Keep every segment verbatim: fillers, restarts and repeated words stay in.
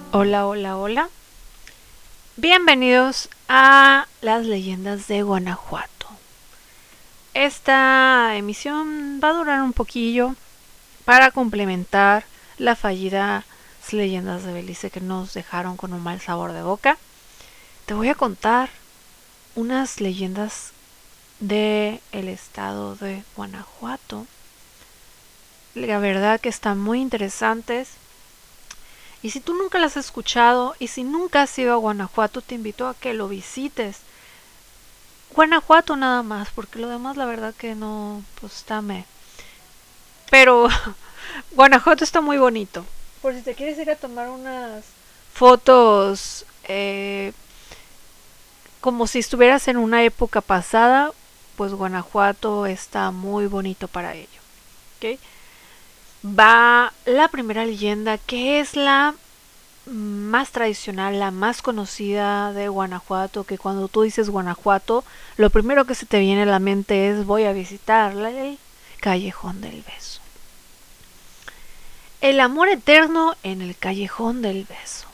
Hola, hola, hola. Bienvenidos a las leyendas de Guanajuato. Esta emisión va a durar un poquillo para complementar las fallidas leyendas de Belice que nos dejaron con un mal sabor de boca. Te voy a contar unas leyendas del estado de Guanajuato. La verdad que están muy interesantes. Y si tú nunca las has escuchado y si nunca has ido a Guanajuato, te invito a que lo visites. Guanajuato nada más, porque lo demás la verdad que no, pues está me. Pero Guanajuato está muy bonito. Por si te quieres ir a tomar unas fotos eh, como si estuvieras en una época pasada, pues Guanajuato está muy bonito para ello. ¿Okay? Va la primera leyenda, que es la más tradicional, la más conocida de Guanajuato, que cuando tú dices Guanajuato, lo primero que se te viene a la mente es voy a visitar el Callejón del Beso. El amor eterno en el Callejón del Beso.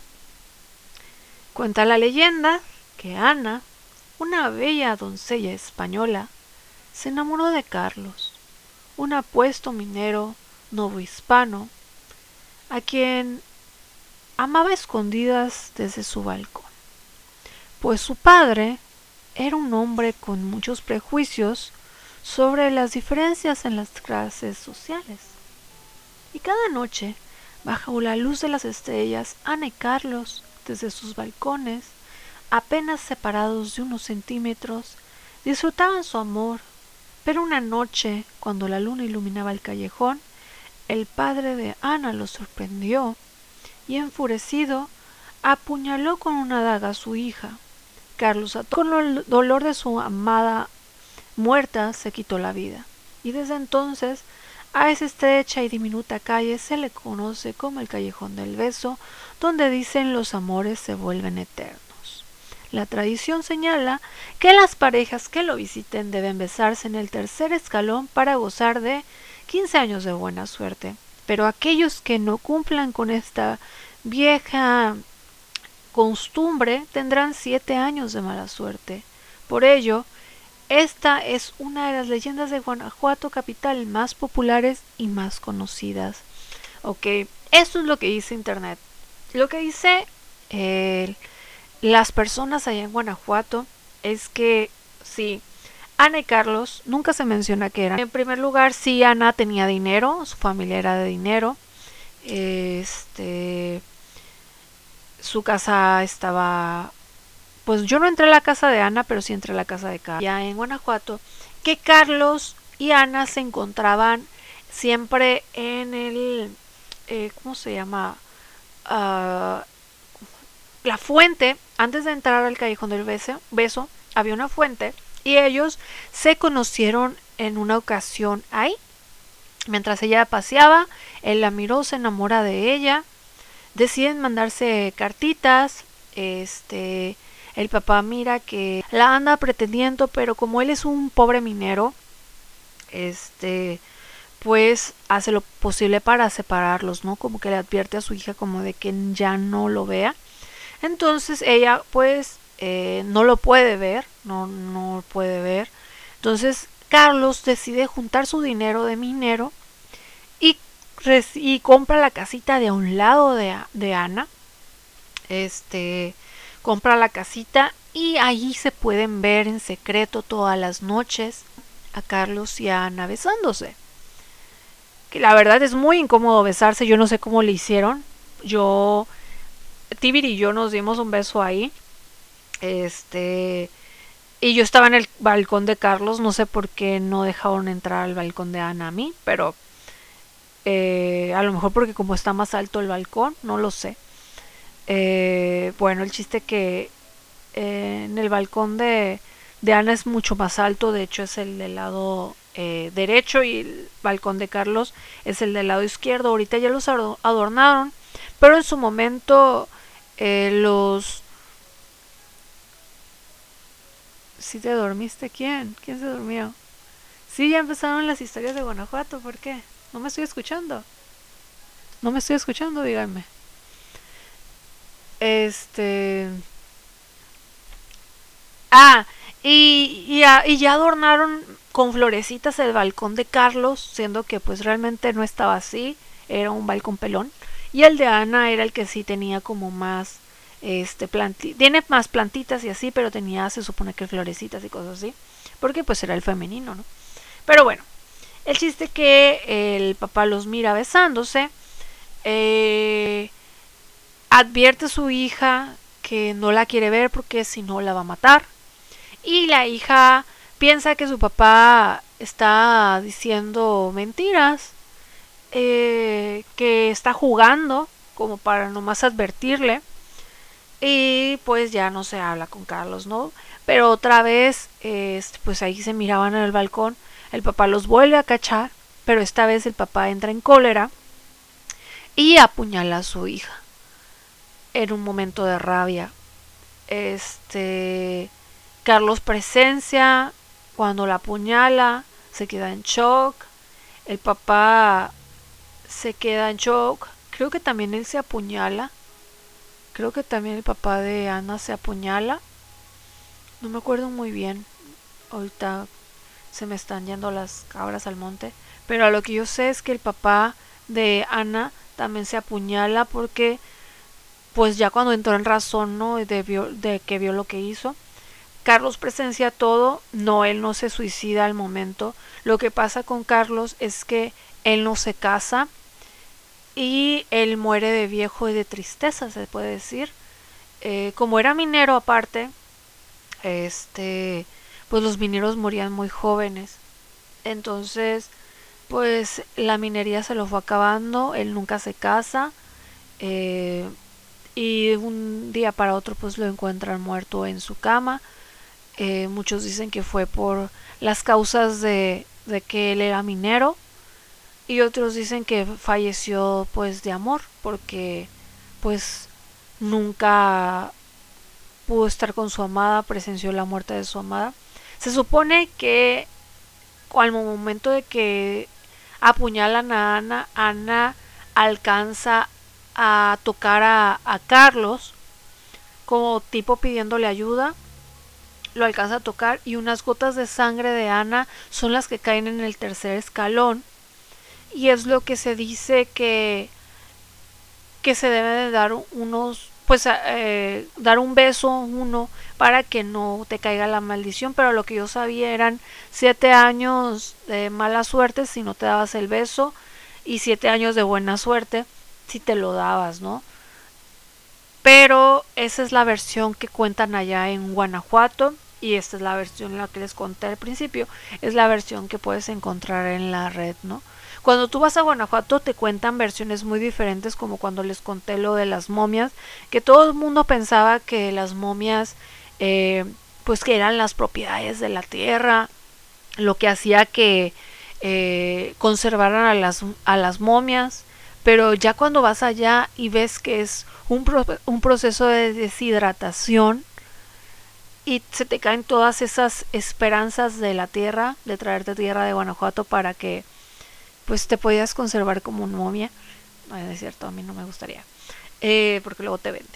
Cuenta la leyenda que Ana, una bella doncella española, se enamoró de Carlos, un apuesto minero novohispano, a quien amaba a escondidas desde su balcón, pues su padre era un hombre con muchos prejuicios sobre las diferencias en las clases sociales. Y cada noche, bajo la luz de las estrellas, Ana y Carlos, desde sus balcones, apenas separados de unos centímetros, disfrutaban su amor. Pero una noche, cuando la luna iluminaba el callejón, el padre de Ana lo sorprendió y, enfurecido, apuñaló con una daga a su hija. Carlos, con el dolor de su amada muerta, se quitó la vida. Y desde entonces, a esa estrecha y diminuta calle se le conoce como el Callejón del Beso, donde dicen los amores se vuelven eternos. La tradición señala que las parejas que lo visiten deben besarse en el tercer escalón para gozar de quince años de buena suerte. Pero aquellos que no cumplan con esta vieja costumbre tendrán siete años de mala suerte. Por ello, esta es una de las leyendas de Guanajuato capital más populares y más conocidas. Ok, esto es lo que dice internet. Lo que dice eh, las personas allá en Guanajuato es que sí, Ana y Carlos nunca se menciona que eran. En primer lugar, sí, Ana tenía dinero, su familia era de dinero. Este, su casa estaba, pues yo no entré a la casa de Ana, pero sí entré a la casa de Carlos, ya en Guanajuato, que Carlos y Ana se encontraban siempre en el, eh, ¿cómo se llama? Uh, la fuente, antes de entrar al Callejón del beso, beso, había una fuente y ellos se conocieron en una ocasión ahí. Mientras ella paseaba, él la miró, se enamora de ella, deciden mandarse cartitas, este, el papá mira que la anda pretendiendo, pero como él es un pobre minero, este, pues hace lo posible para separarlos, ¿no? Como que le advierte a su hija como de que ya no lo vea. Entonces ella pues eh, no lo puede ver, no, no lo puede ver. Entonces Carlos decide juntar su dinero de minero y, y compra la casita de a un lado de, de Ana. Este compra la casita y allí se pueden ver en secreto todas las noches a Carlos y a Ana besándose. Que la verdad es muy incómodo besarse, yo no sé cómo le hicieron. Yo, Tibir y yo nos dimos un beso ahí. Este, y yo estaba en el balcón de Carlos, no sé por qué no dejaron entrar al balcón de Ana a mí, pero eh, a lo mejor porque como está más alto el balcón, no lo sé. Eh, bueno, el chiste que eh, en el balcón de, de Ana es mucho más alto, de hecho es el del lado eh, derecho y el balcón de Carlos es el del lado izquierdo. Ahorita ya los adornaron, pero en su momento eh, los... ¿Sí te dormiste? ¿Quién? ¿Quién se durmió? Sí, ya empezaron las historias de Guanajuato, ¿por qué? No me estoy escuchando. No me estoy escuchando, díganme. Este... Ah, y, y, a- y ya adornaron con florecitas el balcón de Carlos, siendo que pues realmente no estaba así, era un balcón pelón. Y el de Ana era el que sí tenía como más, este, planti tiene más plantitas y así, pero tenía, se supone que florecitas y cosas así, porque pues era el femenino, ¿no? Pero bueno, el chiste que el papá los mira besándose, eh, advierte a su hija que no la quiere ver porque si no la va a matar. Y la hija piensa que su papá está diciendo mentiras, eh, que está jugando como para nomás advertirle. Y pues ya no se habla con Carlos, ¿no? Pero otra vez, eh, pues ahí se miraban en el balcón. El papá los vuelve a cachar, pero esta vez el papá entra en cólera y apuñala a su hija en un momento de rabia. Este Carlos presencia cuando la apuñala, se queda en shock. El papá se queda en shock. Creo que también él se apuñala. Creo que también el papá de Ana se apuñala. No me acuerdo muy bien. Ahorita se me están yendo las cabras al monte. Pero a lo que yo sé es que el papá de Ana también se apuñala porque pues ya cuando entró en razón, ¿no? De, vio, de que vio lo que hizo. Carlos presencia todo, no, él no se suicida al momento. Lo que pasa con Carlos es que él no se casa y él muere de viejo y de tristeza, se puede decir. Eh, como era minero aparte, este, pues los mineros morían muy jóvenes. Entonces, pues la minería se lo fue acabando, él nunca se casa. Eh, y un día para otro pues lo encuentran muerto en su cama. Eh, muchos dicen que fue por las causas de, de que él era minero y otros dicen que falleció pues de amor porque pues nunca pudo estar con su amada, presenció la muerte de su amada. Se supone que al momento de que apuñalan a Ana, Ana alcanza a tocar a, a Carlos como tipo pidiéndole ayuda, lo alcanza a tocar y unas gotas de sangre de Ana son las que caen en el tercer escalón y es lo que se dice que que se debe de dar unos pues eh, dar un beso uno para que no te caiga la maldición, pero lo que yo sabía eran siete años de mala suerte si no te dabas el beso y siete años de buena suerte si te lo dabas, ¿no? Pero esa es la versión que cuentan allá en Guanajuato y esta es la versión la que les conté al principio, es la versión que puedes encontrar en la red, ¿no? Cuando tú vas a Guanajuato te cuentan versiones muy diferentes, como cuando les conté lo de las momias, que todo el mundo pensaba que las momias eh, pues que eran las propiedades de la tierra, lo que hacía que eh, conservaran a las, a las momias, pero ya cuando vas allá y ves que es un, pro, un proceso de deshidratación y se te caen todas esas esperanzas de la tierra, de traerte tierra de Guanajuato para que pues te podías conservar como una momia. No es cierto, a mí no me gustaría, eh, porque luego te venden.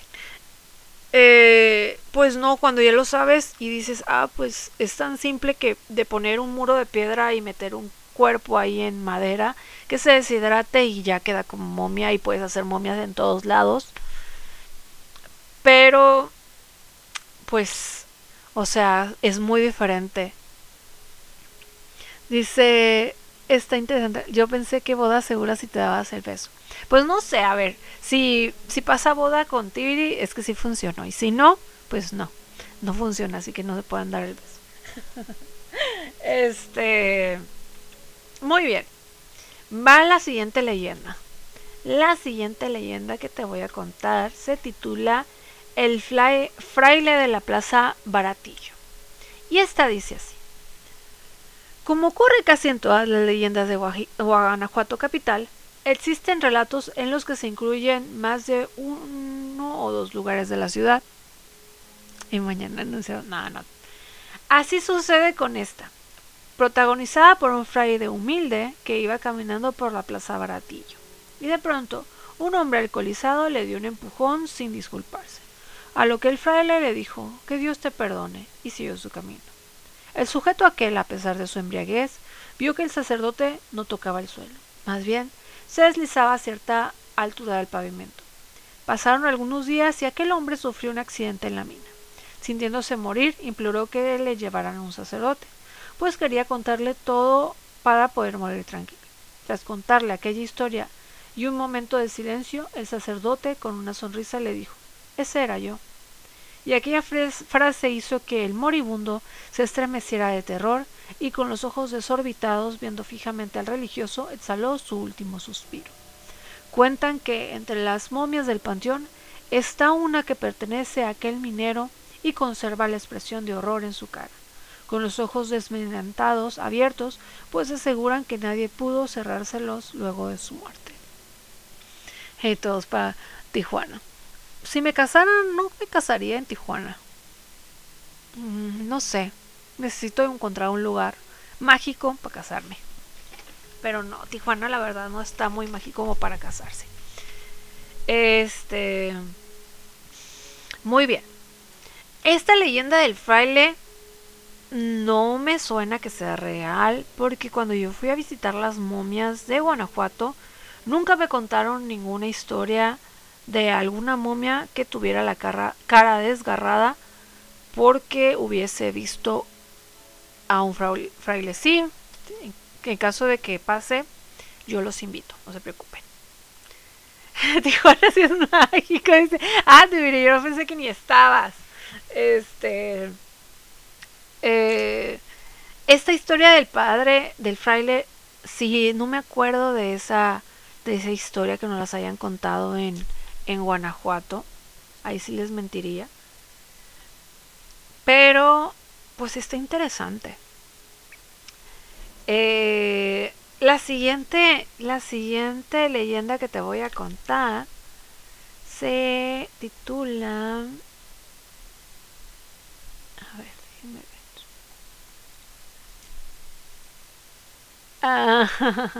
Eh, pues no, cuando ya lo sabes y dices, ah, pues es tan simple que de poner un muro de piedra y meter un cuerpo ahí en madera que se deshidrate y ya queda como momia y puedes hacer momias en todos lados. Pero, pues, o sea, es muy diferente. Dice, está interesante. Yo pensé que boda segura si te dabas el beso. Pues no sé, a ver, si, si pasa boda con Tibiri es que sí funcionó. Y si no, pues no, no funciona, así que no se pueden dar el beso. Este, muy bien. Va la siguiente leyenda. La siguiente leyenda que te voy a contar se titula El fly, fraile de la Plaza Baratillo. Y esta dice así. Como ocurre casi en todas las leyendas de Guanajuato capital, existen relatos en los que se incluyen más de uno o dos lugares de la ciudad. Y mañana no sé, no, no. Así sucede con esta, protagonizada por un fraile humilde que iba caminando por la Plaza Baratillo. Y de pronto, un hombre alcoholizado le dio un empujón sin disculparse, a lo que el fraile le dijo que Dios te perdone, y siguió su camino. El sujeto aquel, a pesar de su embriaguez, vio que el sacerdote no tocaba el suelo, más bien se deslizaba a cierta altura del pavimento. Pasaron algunos días y aquel hombre sufrió un accidente en la mina. Sintiéndose morir, imploró que le llevaran a un sacerdote, pues quería contarle todo para poder morir tranquilo. Tras contarle aquella historia y un momento de silencio, el sacerdote con una sonrisa le dijo: ese era yo. Y aquella frase hizo que el moribundo se estremeciera de terror y, con los ojos desorbitados viendo fijamente al religioso, exhaló su último suspiro. Cuentan que entre las momias del panteón está una que pertenece a aquel minero y conserva la expresión de horror en su cara, con los ojos desmedentados, abiertos, pues aseguran que nadie pudo cerrárselos luego de su muerte. Y todos para Tijuana. Si me casara, no me casaría en Tijuana. Mm, no sé, necesito encontrar un lugar mágico para casarme. Pero no, Tijuana la verdad no está muy mágico como para casarse. Este... Muy bien. Esta leyenda del fraile no me suena que sea real, porque cuando yo fui a visitar las momias de Guanajuato, nunca me contaron ninguna historia de alguna momia que tuviera la cara, cara desgarrada porque hubiese visto a un fraile, fraile. Sí, en caso de que pase, yo los invito, no se preocupen. Tijuana sí es mágico, dice. Ah, te yo pensé que ni estabas. Este... Eh, esta historia del padre, del fraile, sí, no me acuerdo de esa, de esa historia que nos las hayan contado en, en Guanajuato. Ahí sí les mentiría. Pero, pues está interesante. Eh, la siguiente, la siguiente leyenda que te voy a contar se titula... A ver, déjenme ver. Ah,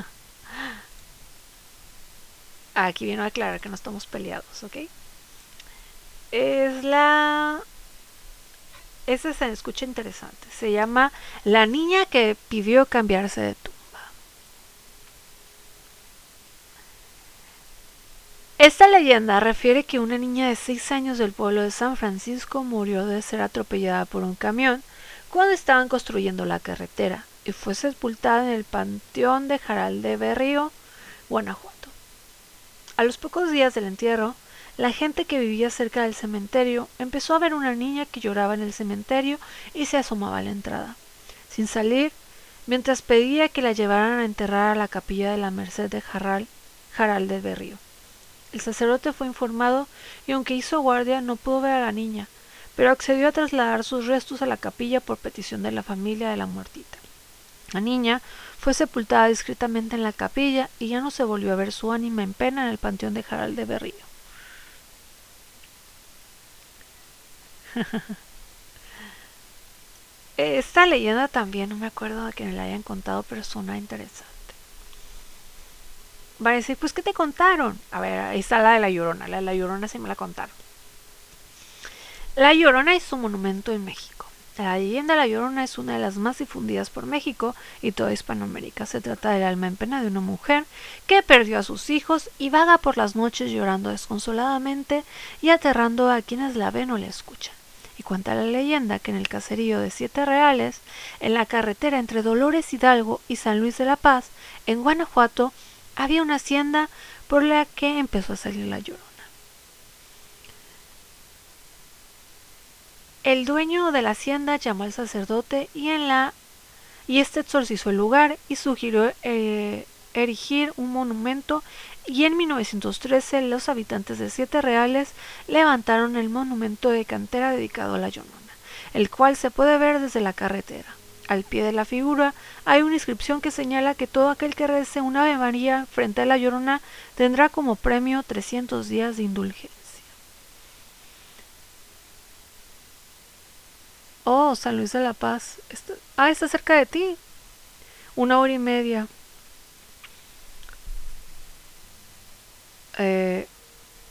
aquí viene a aclarar que no estamos peleados, ¿ok? Es la... Ese se escucha interesante. Se llama La niña que pidió cambiarse de tumba. Esta leyenda refiere que una niña de seis años del pueblo de San Francisco murió de ser atropellada por un camión cuando estaban construyendo la carretera y fue sepultada en el panteón de Jaral de Berrío, Guanajuato. A los pocos días del entierro, la gente que vivía cerca del cementerio empezó a ver una niña que lloraba en el cementerio y se asomaba a la entrada, sin salir, mientras pedía que la llevaran a enterrar a la capilla de la Merced de Jaral, Jaral de Berrío. El sacerdote fue informado y, aunque hizo guardia, no pudo ver a la niña, pero accedió a trasladar sus restos a la capilla por petición de la familia de la muertita. La niña fue sepultada discretamente en la capilla y ya no se volvió a ver su ánima en pena en el panteón de Jaral de Berrío. Esta leyenda también, no me acuerdo de que me la hayan contado, pero suena interesante. Va a decir, pues, ¿qué te contaron? A ver, ahí está la de la Llorona. La de la Llorona sí me la contaron. La Llorona es un monumento en México. La leyenda de la Llorona es una de las más difundidas por México y toda Hispanoamérica. Se trata del alma en pena de una mujer que perdió a sus hijos y vaga por las noches llorando desconsoladamente y aterrando a quienes la ven o la escuchan. Y cuenta la leyenda que en el caserío de Siete Reales, en la carretera entre Dolores Hidalgo y San Luis de la Paz, en Guanajuato, había una hacienda por la que empezó a salir la Llorona. El dueño de la hacienda llamó al sacerdote y en la y este exorcizó el lugar y sugirió eh, erigir un monumento, y en mil novecientos trece los habitantes de Siete Reales levantaron el monumento de cantera dedicado a la Llorona, el cual se puede ver desde la carretera. Al pie de la figura hay una inscripción que señala que todo aquel que rece un Ave María frente a la Llorona tendrá como premio trescientos días de indulgencia. Oh, San Luis de la Paz. Está, ah, está cerca de ti. Una hora y media. Eh,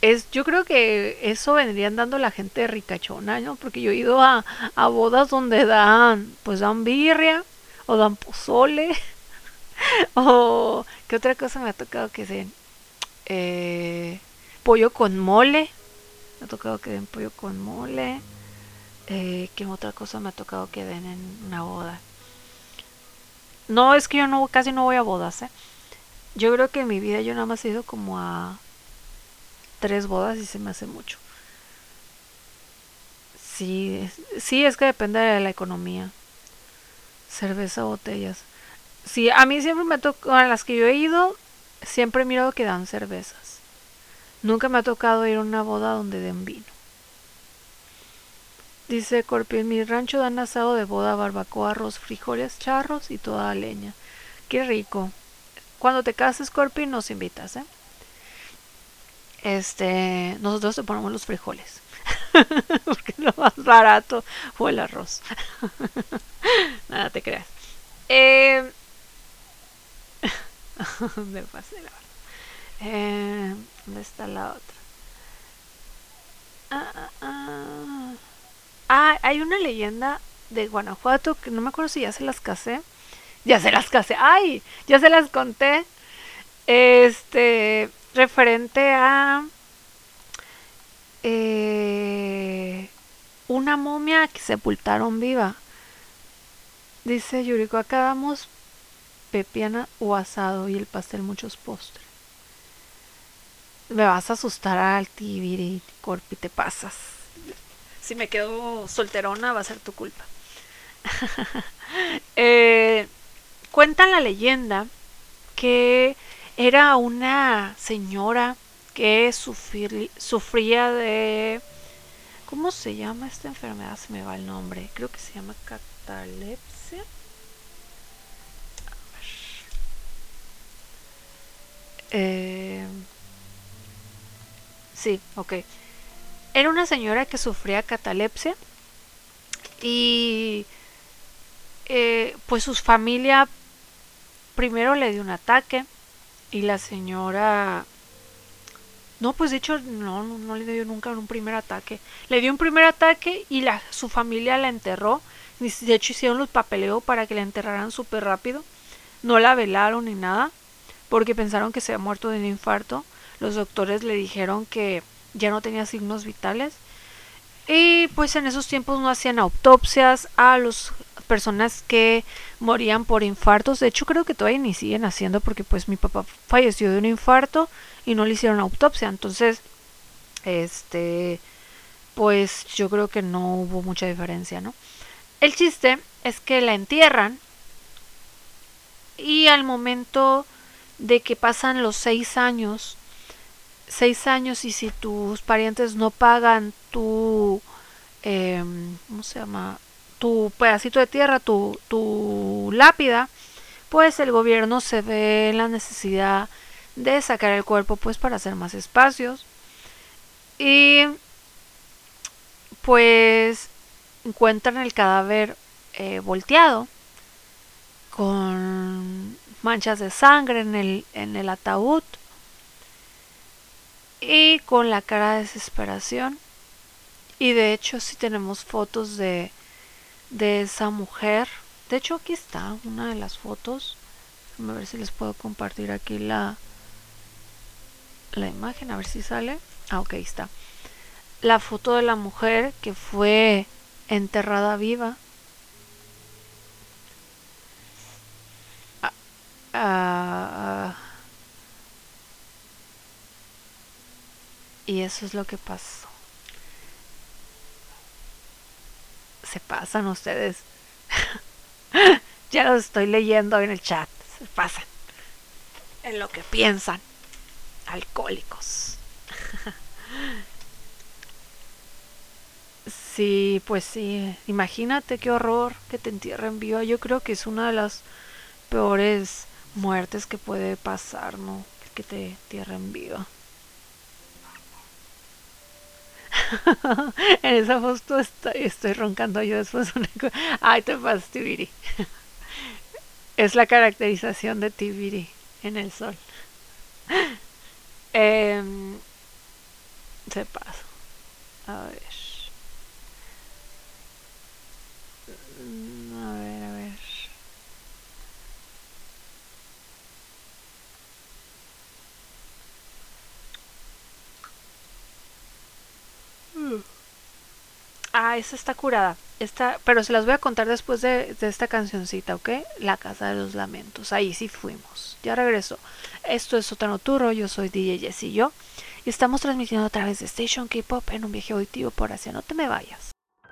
es, yo creo que eso vendrían dando la gente ricachona, ¿no? Porque yo he ido a, a bodas donde dan, pues dan birria, o dan pozole, o ¿qué otra cosa me ha tocado que den? Eh, pollo con mole, me ha tocado que den pollo con mole. Eh, ¿Qué otra cosa me ha tocado que den en una boda? No, es que yo no casi no voy a bodas, ¿eh? Yo creo que en mi vida yo nada más he ido como a tres bodas y se me hace mucho. Sí, es, sí, es que depende de la economía. Cerveza o botellas. Sí, a mí siempre me tocó, a las que yo he ido, siempre he mirado que dan cervezas. Nunca me ha tocado ir a una boda donde den vino. Dice Corpi, en mi rancho dan asado de boda, barbacoa, arroz, frijoles, charros y toda la leña. Qué rico. Cuando te cases, Corpi, nos invitas, ¿eh? Este, nosotros te ponemos los frijoles. Porque lo más barato fue el arroz. Nada te creas. Eh, me pasé la verdad. Eh, ¿Dónde está la otra? Ah, ah, ah. Ah, hay una leyenda de Guanajuato que no me acuerdo si ya se las casé. Ya se las casé. ¡Ay! Ya se las conté. Este, referente a eh, una momia que sepultaron viva. Dice Yuriko, acá damos pepiana o asado y el pastel muchos postres. Me vas a asustar al tibiri, Corpi, te pasas. Si me quedo solterona va a ser tu culpa. eh, Cuenta la leyenda que era una señora que sufrir, sufría de... ¿Cómo se llama esta enfermedad? Se me va el nombre. Creo que se llama catalepsia. A ver. Eh, sí, ok. Era una señora que sufría catalepsia y eh, pues su familia primero le dio un ataque y la señora... No, pues de hecho no, no, no le dio nunca un primer ataque. Le dio un primer ataque y la, su familia la enterró. De hecho hicieron los papeleos para que la enterraran súper rápido. No la velaron ni nada porque pensaron que se había muerto de un infarto. Los doctores le dijeron que ya no tenía signos vitales. Y pues en esos tiempos no hacían autopsias a las personas que morían por infartos. De hecho creo que todavía ni siguen haciendo porque pues mi papá falleció de un infarto y no le hicieron autopsia. Entonces, este, pues yo creo que no hubo mucha diferencia, ¿no? El chiste es que la entierran y al momento de que pasan los seis años, seis años y si tus parientes no pagan tu, eh, ¿cómo se llama? Tu pedacito de tierra, tu, tu lápida, pues el gobierno se ve en la necesidad de sacar el cuerpo pues para hacer más espacios y pues encuentran el cadáver eh, volteado con manchas de sangre en el, en el ataúd y con la cara de desesperación. Y de hecho sí tenemos fotos de, de esa mujer. De hecho aquí está una de las fotos. A ver si les puedo compartir aquí la, la imagen, a ver si sale. Ah, ok, está. La foto de la mujer que fue enterrada viva. Ah, ah, y eso es lo que pasó. Se pasan ustedes. Ya los estoy leyendo en el chat. Se pasan. En lo que piensan. Alcohólicos. Sí, pues sí. Imagínate qué horror que te entierren viva. Yo creo que es una de las peores muertes que puede pasar, ¿no? Que te entierren viva. En esa foto estoy, estoy roncando yo después de una cosa. Ay, te pasas, Tibiri. Es la caracterización de Tibiri en el sol. Eh, Se pasa. A ver. A ver, a ver. Ah, esa está curada. Esta, pero se las voy a contar después de, de esta cancioncita, ¿ok? La Casa de los Lamentos. Ahí sí fuimos. Ya regresó. Esto es Sótano Turro. Yo soy D J Jessy yo. Y estamos transmitiendo a través de Station K-Pop en un viaje auditivo por Asia. No te me vayas.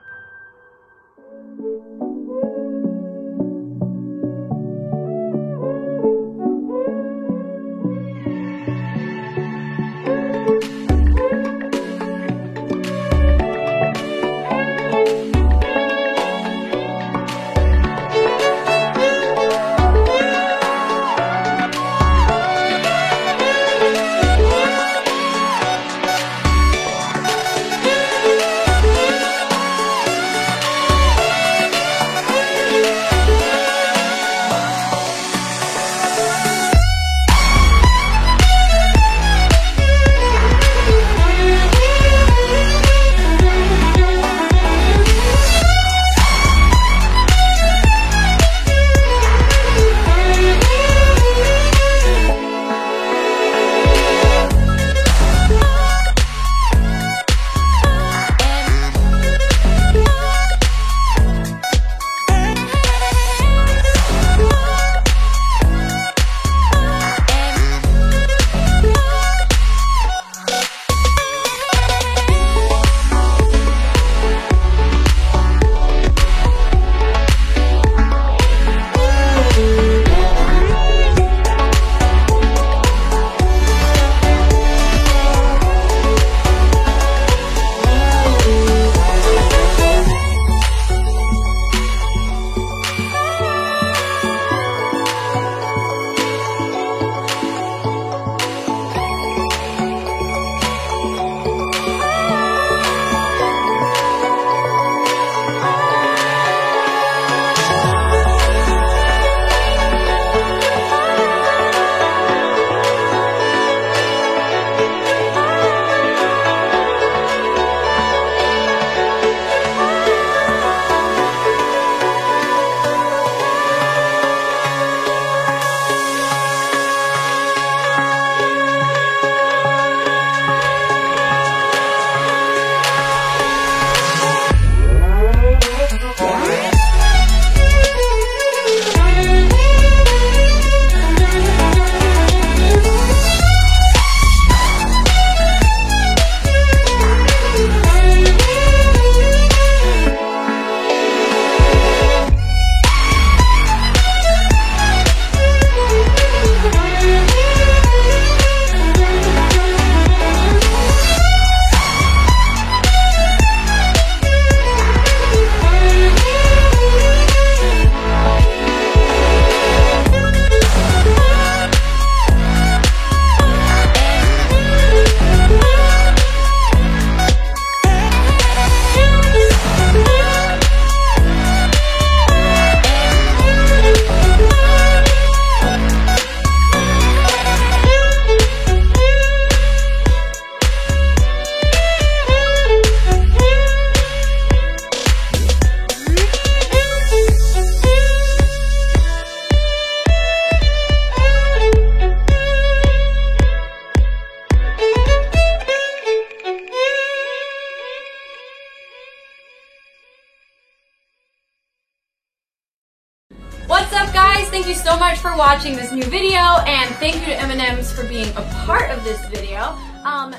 What's up, guys? Thank you so much for watching this new video, and thank you to M and M's for being a part of this video. Um,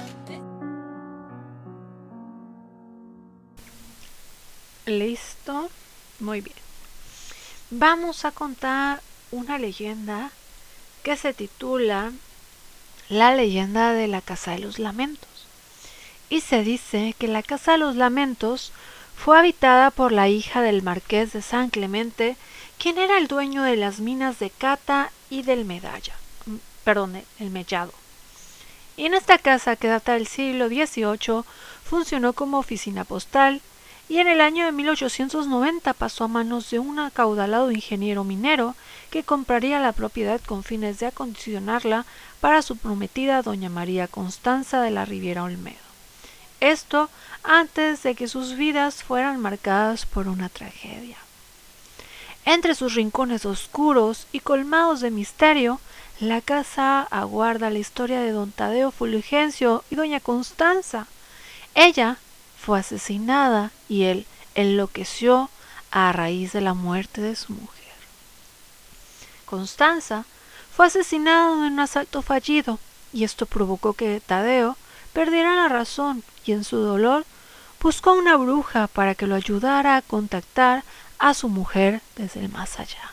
Listo, muy bien. Vamos a contar una leyenda que se titula La leyenda de la Casa de los Lamentos. Y se dice que la Casa de los Lamentos fue habitada por la hija del marqués de San Clemente, quien era el dueño de las minas de Cata y del Medalla, perdón, el Mellado. Y en esta casa, que data del siglo dieciocho, funcionó como oficina postal, y en el año de mil ochocientos noventa pasó a manos de un acaudalado ingeniero minero que compraría la propiedad con fines de acondicionarla para su prometida doña María Constanza de la Riviera Olmedo. Esto antes de que sus vidas fueran marcadas por una tragedia. Entre sus rincones oscuros y colmados de misterio, la casa aguarda la historia de don Tadeo Fulgencio y doña Constanza. Ella fue asesinada y él enloqueció a raíz de la muerte de su mujer. Constanza fue asesinada en un asalto fallido y esto provocó que Tadeo perdiera la razón y en su dolor buscó a una bruja para que lo ayudara a contactar a su mujer desde el más allá.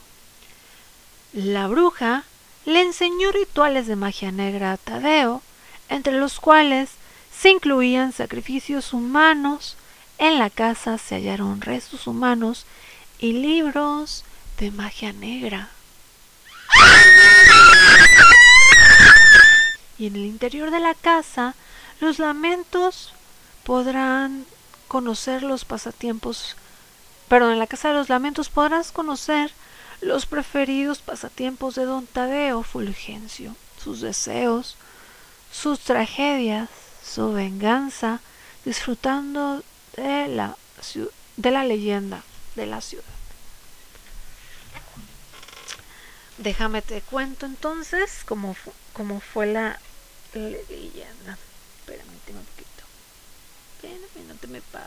La bruja le enseñó rituales de magia negra a Tadeo, entre los cuales se incluían sacrificios humanos. En la casa se hallaron restos humanos y libros de magia negra. Y en el interior de la casa, los lamentos podrán conocer los pasatiempos, perdón, en la casa de los lamentos podrás conocer los preferidos pasatiempos de don Tadeo Fulgencio, sus deseos, sus tragedias, su venganza, disfrutando de la, de la leyenda de la ciudad. Déjame te cuento entonces cómo, fu cómo fue la, la leyenda. Espérame un poquito. Espérame, no te me vayas.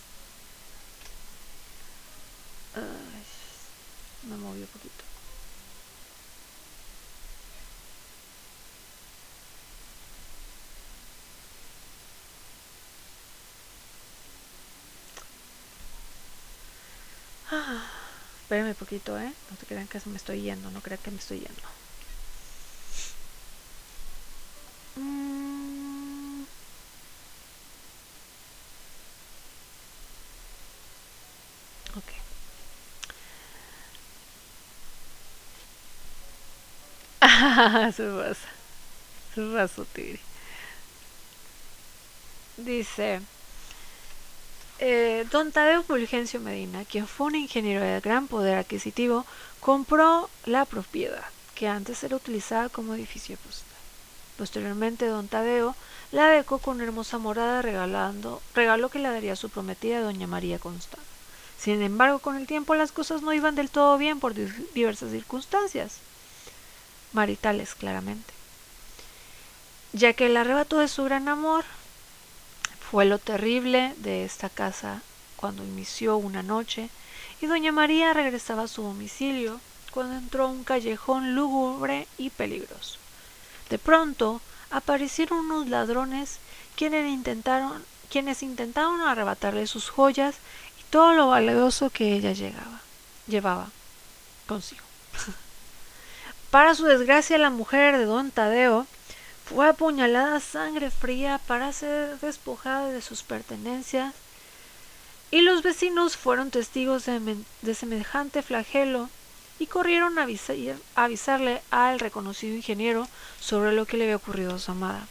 Ay, me movió un poquito. Ah, espérame un poquito, ¿eh? No te crean que me estoy yendo, no crean que me estoy yendo. Mm. Ok. Ah, se pasa. Se pasó, tigre. Dice... Eh, don Tadeo Fulgencio Medina, quien fue un ingeniero de gran poder adquisitivo, compró la propiedad, que antes era utilizada como edificio postal. Posteriormente, don Tadeo la adecuó con una hermosa morada, regalando, regalo que le daría a su prometida, doña María Constanza. Sin embargo, con el tiempo las cosas no iban del todo bien por diversas circunstancias, maritales claramente, ya que el arrebato de su gran amor fue lo terrible de esta casa cuando inició una noche y doña María regresaba a su domicilio cuando entró a un callejón lúgubre y peligroso. De pronto aparecieron unos ladrones quienes intentaron, quienes intentaron arrebatarle sus joyas y todo lo valioso que ella llegaba, llevaba consigo. Para su desgracia, la mujer de don Tadeo fue apuñalada a sangre fría para ser despojada de sus pertenencias y los vecinos fueron testigos de, de semejante flagelo y corrieron a, avisar, a avisarle al reconocido ingeniero sobre lo que le había ocurrido a su amada.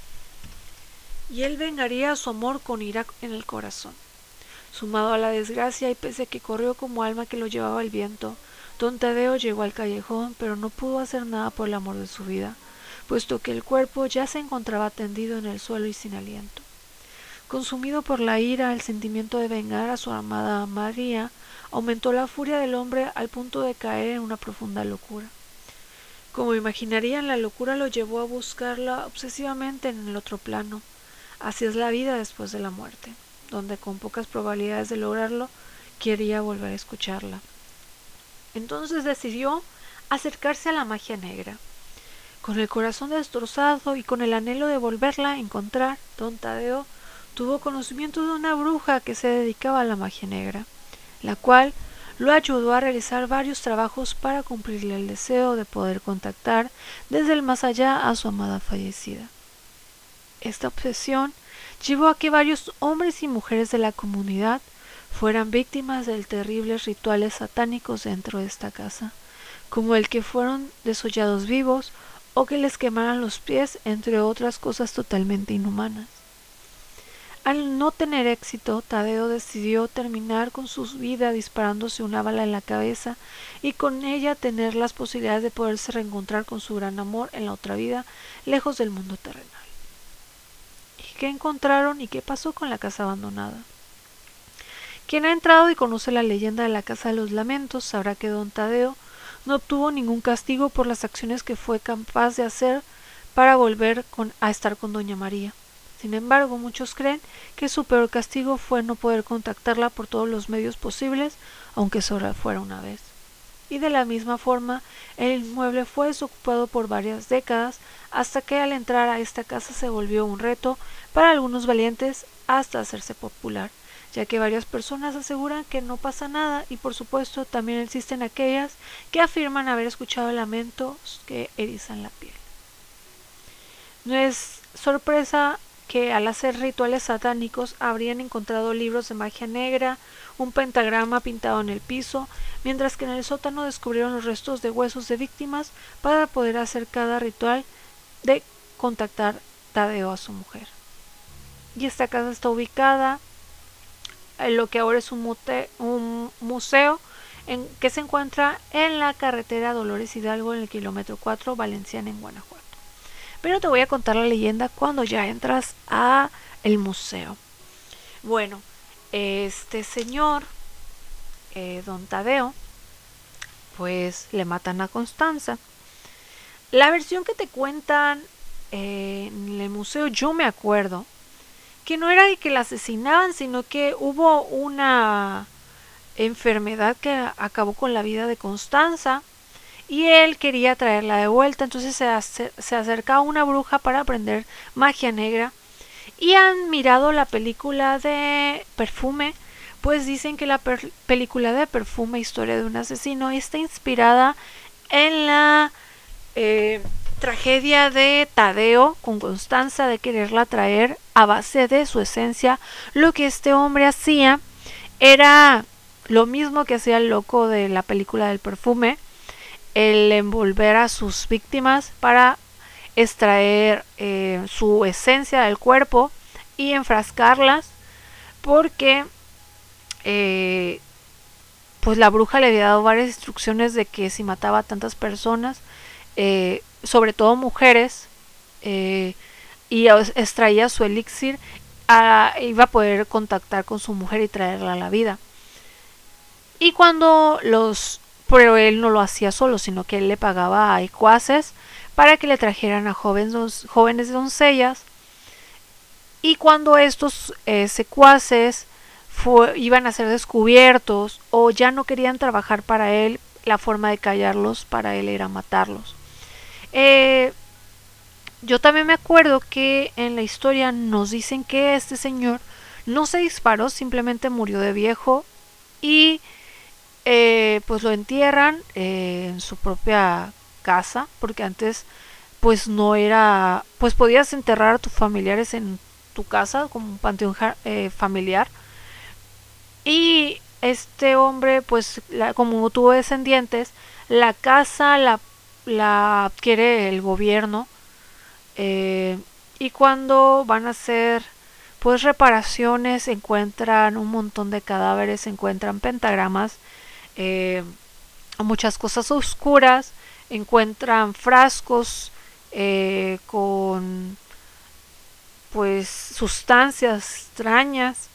Y él vengaría su amor con ira en el corazón. Sumado a la desgracia y pese a que corrió como alma que lo llevaba el viento, don Tadeo llegó al callejón, pero no pudo hacer nada por el amor de su vida, puesto que el cuerpo ya se encontraba tendido en el suelo y sin aliento. Consumido por la ira, el sentimiento de vengar a su amada María aumentó la furia del hombre al punto de caer en una profunda locura. Como imaginarían, la locura lo llevó a buscarla obsesivamente en el otro plano. Así es la vida después de la muerte, donde con pocas probabilidades de lograrlo, quería volver a escucharla. Entonces decidió acercarse a la magia negra. Con el corazón destrozado y con el anhelo de volverla a encontrar, don Tadeo tuvo conocimiento de una bruja que se dedicaba a la magia negra, la cual lo ayudó a realizar varios trabajos para cumplirle el deseo de poder contactar desde el más allá a su amada fallecida. Esta obsesión llevó a que varios hombres y mujeres de la comunidad fueran víctimas de terribles rituales satánicos dentro de esta casa, como el que fueron desollados vivos o que les quemaran los pies, entre otras cosas totalmente inhumanas. Al no tener éxito, Tadeo decidió terminar con su vida disparándose una bala en la cabeza y con ella tener las posibilidades de poderse reencontrar con su gran amor en la otra vida, lejos del mundo terrenal. qué encontraron y qué pasó con la casa abandonada. Quien ha entrado y conoce la leyenda de la Casa de los Lamentos sabrá que don Tadeo no obtuvo ningún castigo por las acciones que fue capaz de hacer para volver con, a estar con doña María. Sin embargo, muchos creen que su peor castigo fue no poder contactarla por todos los medios posibles, aunque solo fuera una vez. Y de la misma forma, el inmueble fue desocupado por varias décadas, hasta que al entrar a esta casa se volvió un reto para algunos valientes hasta hacerse popular, ya que varias personas aseguran que no pasa nada y por supuesto también existen aquellas que afirman haber escuchado lamentos que erizan la piel. No es sorpresa que al hacer rituales satánicos habrían encontrado libros de magia negra, un pentagrama pintado en el piso, mientras que en el sótano descubrieron los restos de huesos de víctimas para poder hacer cada ritual de contactar Tadeo a su mujer. Y esta casa está ubicada en lo que ahora es un, mute, un museo en, que se encuentra en la carretera Dolores Hidalgo en el kilómetro cuatro, Valenciana, en Guanajuato. Pero te voy a contar la leyenda cuando ya entras a el museo. Bueno, este señor, eh, don Tadeo, pues le matan a Constanza. La versión que te cuentan eh, en el museo, yo me acuerdo que no era de que la asesinaban, sino que hubo una enfermedad que acabó con la vida de Constanza y él quería traerla de vuelta. Entonces se, acer se acerca a una bruja para aprender magia negra. Y han mirado la película de Perfume, pues dicen que la película de Perfume, Historia de un asesino, está inspirada en la eh, tragedia de Tadeo con Constanza, de quererla traer a base de su esencia. Lo que este hombre hacía era lo mismo que hacía el loco de la película del Perfume, el envolver a sus víctimas para extraer eh, su esencia del cuerpo y enfrascarlas, porque eh, pues la bruja le había dado varias instrucciones de que si mataba a tantas personas, eh, sobre todo mujeres, eh, y extraía su elixir, a, iba a poder contactar con su mujer y traerla a la vida. Y cuando los pero él no lo hacía solo, sino que él le pagaba a secuaces para que le trajeran a jóvenes, jóvenes doncellas, y cuando estos eh, secuaces fue, iban a ser descubiertos o ya no querían trabajar para él, la forma de callarlos para él era matarlos. Eh, yo también me acuerdo que en la historia nos dicen que este señor no se disparó, simplemente murió de viejo y Eh, pues lo entierran eh, en su propia casa, porque antes pues no era, pues podías enterrar a tus familiares en tu casa como un panteón eh, familiar. Y este hombre pues la, como tuvo descendientes, la casa la, la adquiere el gobierno, eh, y cuando van a hacer pues reparaciones encuentran un montón de cadáveres, encuentran pentagramas, Eh, muchas cosas oscuras, encuentran frascos eh, con pues sustancias extrañas,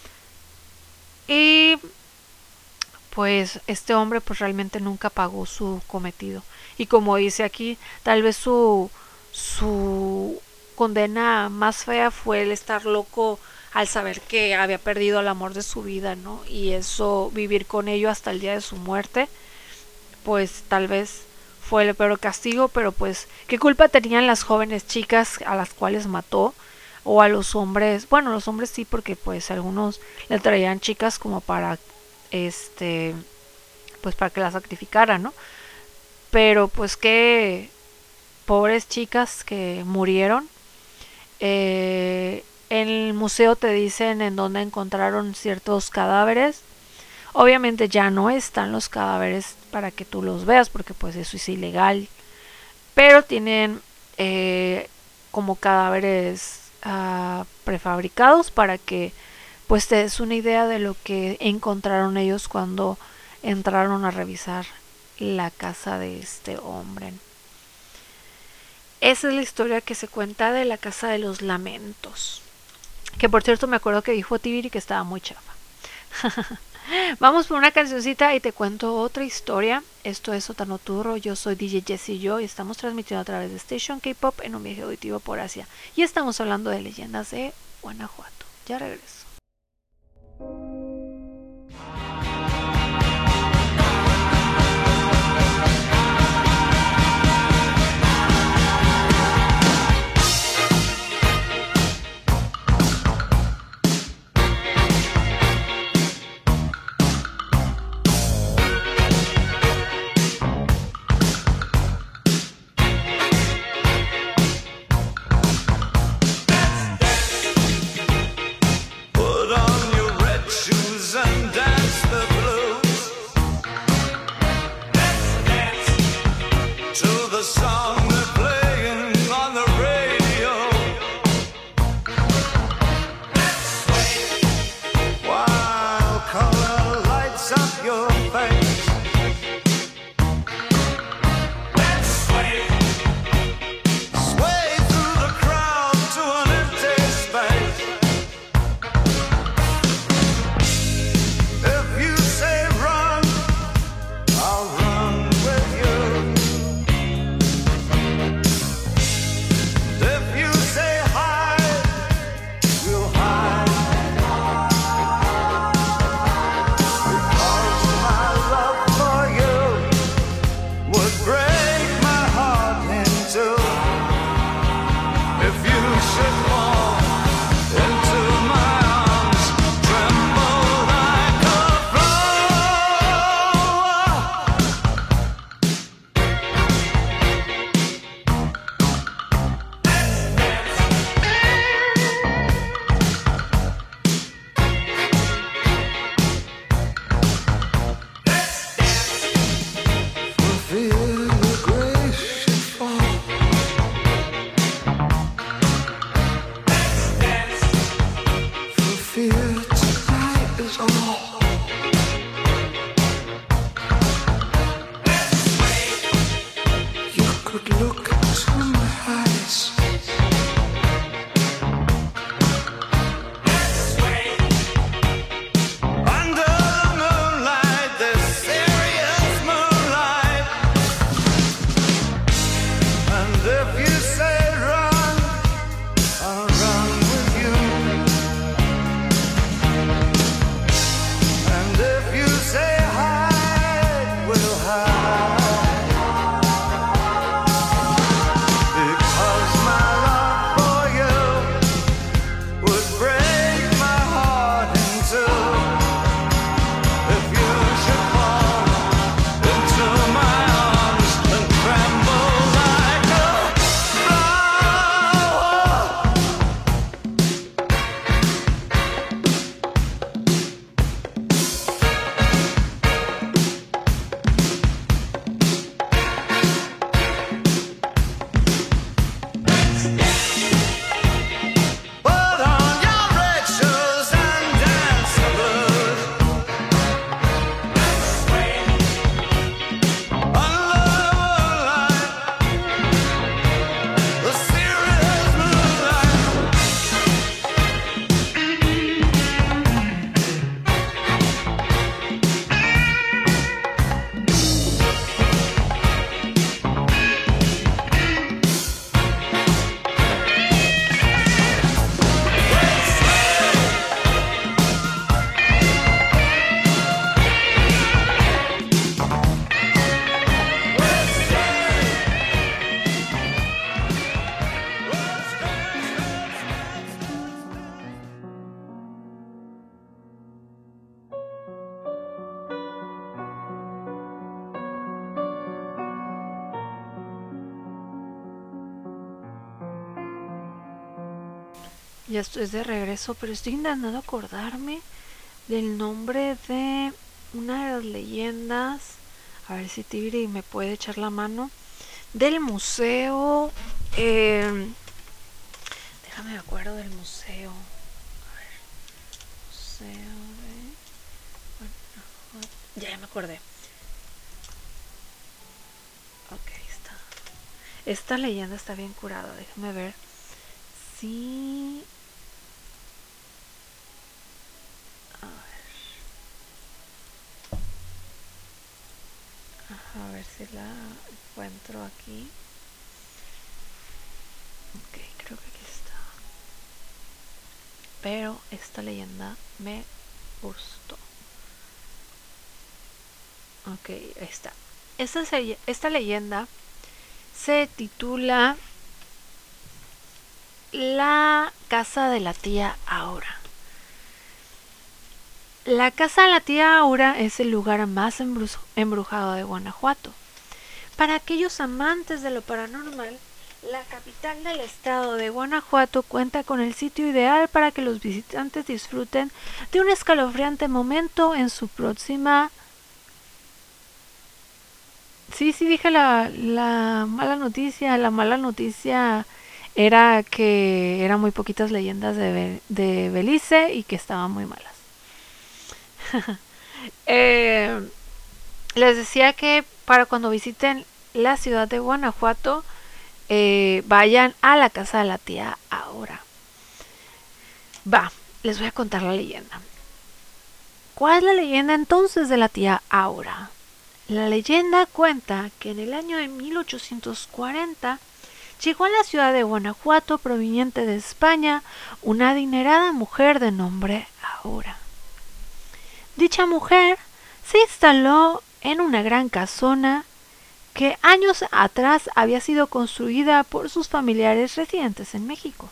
y pues este hombre pues realmente nunca pagó su cometido, y como dice aquí, tal vez su su condena más fea fue el estar loco al saber que había perdido el amor de su vida, ¿no? Y eso, vivir con ello hasta el día de su muerte, pues tal vez fue el peor castigo. Pero pues, ¿qué culpa tenían las jóvenes chicas a las cuales mató? O a los hombres, bueno, los hombres sí, porque pues algunos le traían chicas como para, este, pues para que las sacrificaran, ¿no? Pero pues qué pobres chicas que murieron. Eh... En el museo te dicen en dónde encontraron ciertos cadáveres. Obviamente ya no están los cadáveres para que tú los veas, porque pues eso es ilegal. Pero tienen eh, como cadáveres uh, prefabricados para que pues te des una idea de lo que encontraron ellos cuando entraron a revisar la casa de este hombre. Esa es la historia que se cuenta de la Casa de los Lamentos. Que por cierto me acuerdo que dijo Tibiri que estaba muy chafa. Vamos por una cancioncita y te cuento otra historia. Esto es Sótano Turro, yo soy D J Jessie Yo y estamos transmitiendo a través de Station K-Pop en un viaje auditivo por Asia. Y estamos hablando de leyendas de Guanajuato. Ya regreso. Ya estoy de regreso, pero estoy intentando acordarme del nombre de una de las leyendas. A ver si Tibiri me puede echar la mano. Del museo. Eh, déjame me acuerdo del museo. A ver. Museo de. Bueno, ya, ya me acordé. Ok, está. Esta leyenda está bien curada. Déjame ver. Sí. aquí. Ok, creo que aquí está. Pero esta leyenda me gustó. Ok, ahí está. Esta, esta leyenda se titula La casa de la tía Aura. La casa de la tía Aura es el lugar más embrujado de Guanajuato. Para aquellos amantes de lo paranormal, la capital del estado de Guanajuato cuenta con el sitio ideal para que los visitantes disfruten de un escalofriante momento en su próxima... Sí, sí dije la, la mala noticia. La mala noticia era que eran muy poquitas leyendas de, de Belice y que estaban muy malas. eh, les decía que para cuando visiten la ciudad de Guanajuato, eh, vayan a la casa de la tía Aura. Va, les voy a contar la leyenda. ¿Cuál es la leyenda entonces de la tía Aura? La leyenda cuenta que en el año de mil ochocientos cuarenta llegó a la ciudad de Guanajuato, proveniente de España, una adinerada mujer de nombre Aura. Dicha mujer se instaló en una gran casona que años atrás había sido construida por sus familiares residentes en México.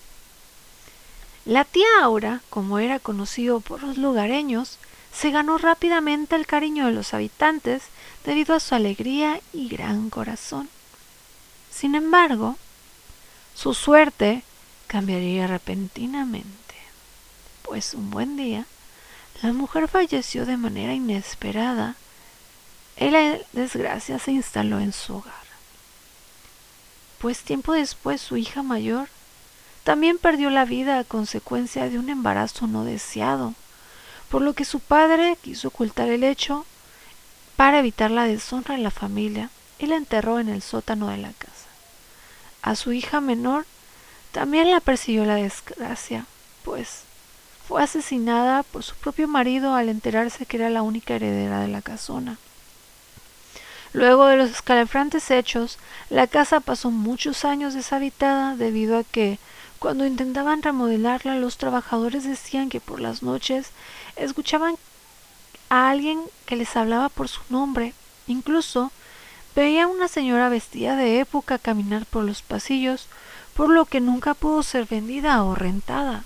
La tía Aura, como era conocido por los lugareños, se ganó rápidamente el cariño de los habitantes debido a su alegría y gran corazón. Sin embargo, su suerte cambiaría repentinamente, pues un buen día la mujer falleció de manera inesperada y la desgracia se instaló en su hogar. Pues tiempo después su hija mayor también perdió la vida a consecuencia de un embarazo no deseado, por lo que su padre quiso ocultar el hecho para evitar la deshonra en la familia y la enterró en el sótano de la casa. A su hija menor también la persiguió la desgracia, pues fue asesinada por su propio marido al enterarse que era la única heredera de la casona. Luego de los escalofriantes hechos, la casa pasó muchos años deshabitada debido a que, cuando intentaban remodelarla, los trabajadores decían que por las noches escuchaban a alguien que les hablaba por su nombre. Incluso veía a una señora vestida de época caminar por los pasillos, por lo que nunca pudo ser vendida o rentada.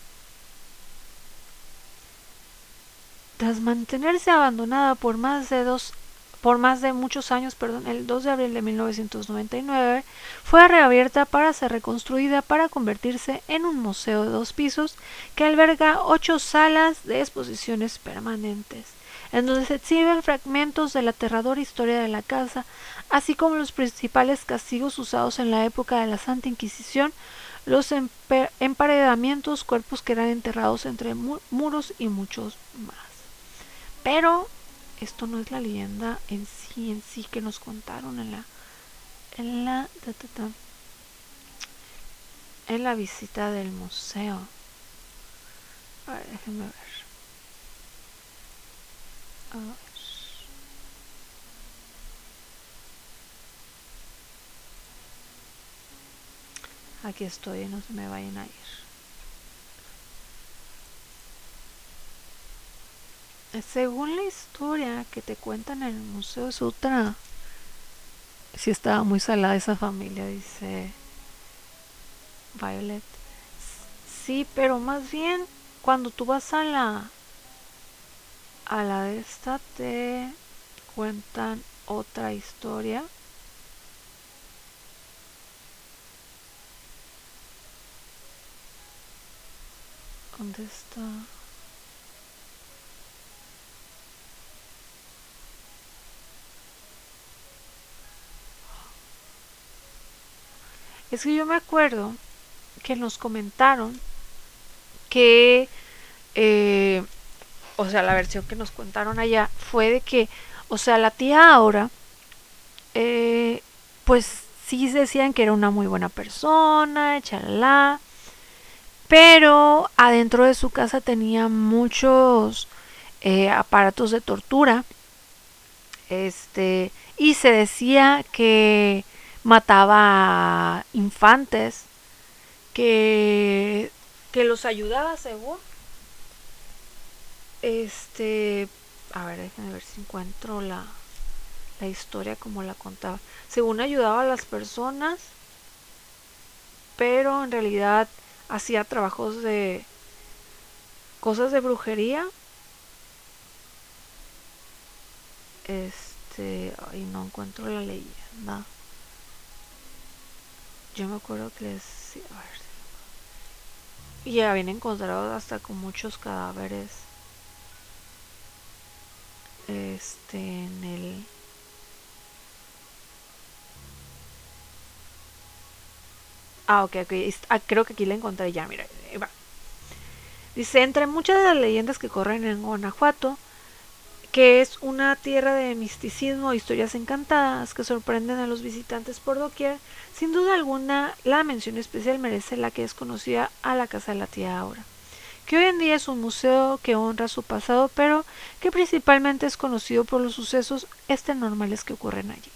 Tras mantenerse abandonada por más de dos por más de muchos años, perdón, el dos de abril de mil novecientos noventa y nueve fue reabierta para ser reconstruida para convertirse en un museo de dos pisos que alberga ocho salas de exposiciones permanentes, en donde se exhiben fragmentos de la aterradora historia de la casa, así como los principales castigos usados en la época de la Santa Inquisición, los emparedamientos, cuerpos que eran enterrados entre mu muros y muchos más. Pero esto no es la leyenda en sí, en sí que nos contaron en la en la ta, ta, ta, en la visita del museo. A ver, déjenme ver. A ver. Aquí estoy, no se me vayan a ir. Según la historia que te cuentan en el Museo es otra. Sí estaba muy salada esa familia, dice Violet. Sí, pero más bien cuando tú vas a la a la de esta te cuentan otra historia. ¿Dónde está? Es que yo me acuerdo que nos comentaron que, eh, o sea, la versión que nos contaron allá fue de que, o sea, la tía Aura, eh, pues sí decían que era una muy buena persona, chalala, pero adentro de su casa tenía muchos eh, aparatos de tortura, este, y se decía que mataba infantes, que, que los ayudaba según. Este, a ver, déjenme ver si encuentro la, la historia como la contaba. Según ayudaba a las personas, pero en realidad hacía trabajos de cosas de brujería. Este, ay, no encuentro la leyenda. Yo me acuerdo que les, sí, a ver, y habían encontrado hasta con muchos cadáveres. Este, en el Ah, ok, ok. Ah, creo que aquí la encontré ya, mira. Ahí va. Dice, entre muchas de las leyendas que corren en Guanajuato, que es una tierra de misticismo e historias encantadas que sorprenden a los visitantes por doquier, sin duda alguna la mención especial merece la que es conocida a la Casa de la Tía Aura, que hoy en día es un museo que honra su pasado, pero que principalmente es conocido por los sucesos este normales que ocurren allí.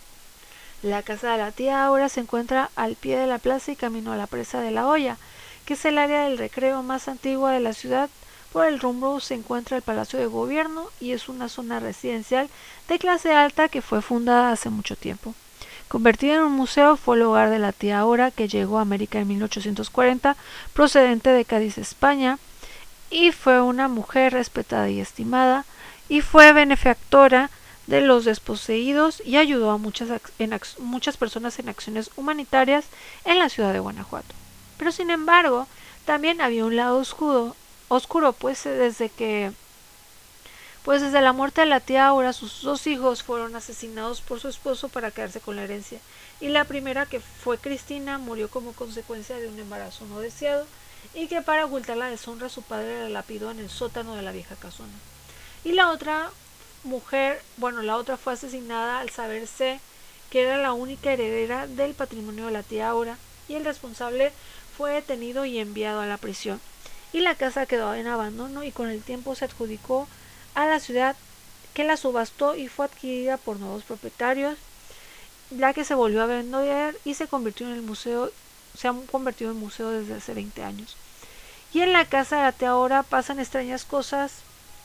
La casa de la tía Aura se encuentra al pie de la plaza y camino a la presa de la Hoya, que es el área del recreo más antigua de la ciudad. Por el rumbo se encuentra el Palacio de Gobierno y es una zona residencial de clase alta que fue fundada hace mucho tiempo. Convertida en un museo, fue el hogar de la tía Aura, que llegó a América en mil ochocientos cuarenta, procedente de Cádiz, España, y fue una mujer respetada y estimada, y fue benefactora de los desposeídos y ayudó a muchas, en, muchas personas en acciones humanitarias en la ciudad de Guanajuato. Pero sin embargo, también había un lado oscuro, oscuro pues desde que pues desde la muerte de la tía Aura, sus dos hijos fueron asesinados por su esposo para quedarse con la herencia, y la primera, que fue Cristina, murió como consecuencia de un embarazo no deseado, y que para ocultar la deshonra su padre la lapidó en el sótano de la vieja casona. Y la otra mujer, bueno, la otra fue asesinada al saberse que era la única heredera del patrimonio de la tía Aura, y el responsable fue detenido y enviado a la prisión. Y la casa quedó en abandono y con el tiempo se adjudicó a la ciudad, que la subastó y fue adquirida por nuevos propietarios, la que se volvió a vender y se convirtió en el museo, se ha convertido en museo desde hace veinte años. Y en la casa de la tía Aura pasan extrañas cosas.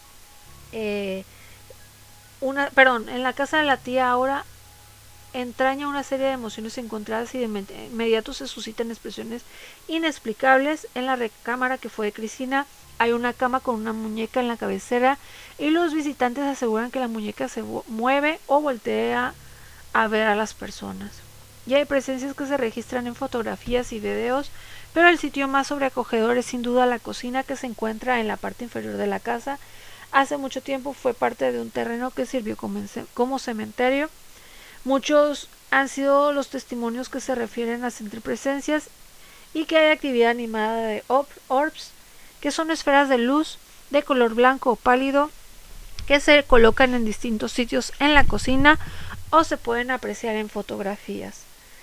Eh, una, perdón, en la casa de la tía Aura entraña una serie de emociones encontradas y de inmediato se suscitan expresiones inexplicables. En la recámara que fue de Cristina hay una cama con una muñeca en la cabecera y los visitantes aseguran que la muñeca se mueve o voltea a ver a las personas. Y hay presencias que se registran en fotografías y videos, pero el sitio más sobreacogedor es sin duda la cocina, que se encuentra en la parte inferior de la casa. Hace mucho tiempo fue parte de un terreno que sirvió como, como cementerio. Muchos han sido los testimonios que se refieren a sentir presencias y que hay actividad animada de orbs, que son esferas de luz de color blanco o pálido que se colocan en distintos sitios en la cocina o se pueden apreciar en fotografías.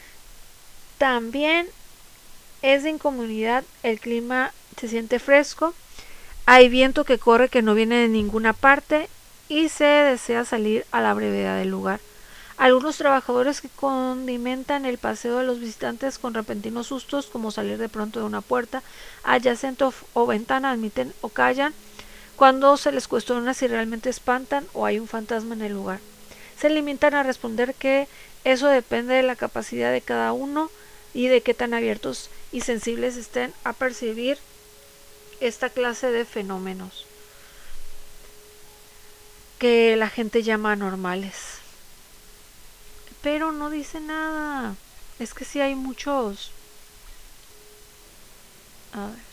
También es de incomodidad, el clima se siente fresco, hay viento que corre que no viene de ninguna parte y se desea salir a la brevedad del lugar. Algunos trabajadores que condimentan el paseo de los visitantes con repentinos sustos, como salir de pronto de una puerta adyacente o ventana, admiten o callan cuando se les cuestiona si realmente espantan o hay un fantasma en el lugar. Se limitan a responder que eso depende de la capacidad de cada uno y de qué tan abiertos y sensibles estén a percibir esta clase de fenómenos que la gente llama anormales. Pero no dice nada. Es que sí hay muchos. A ver.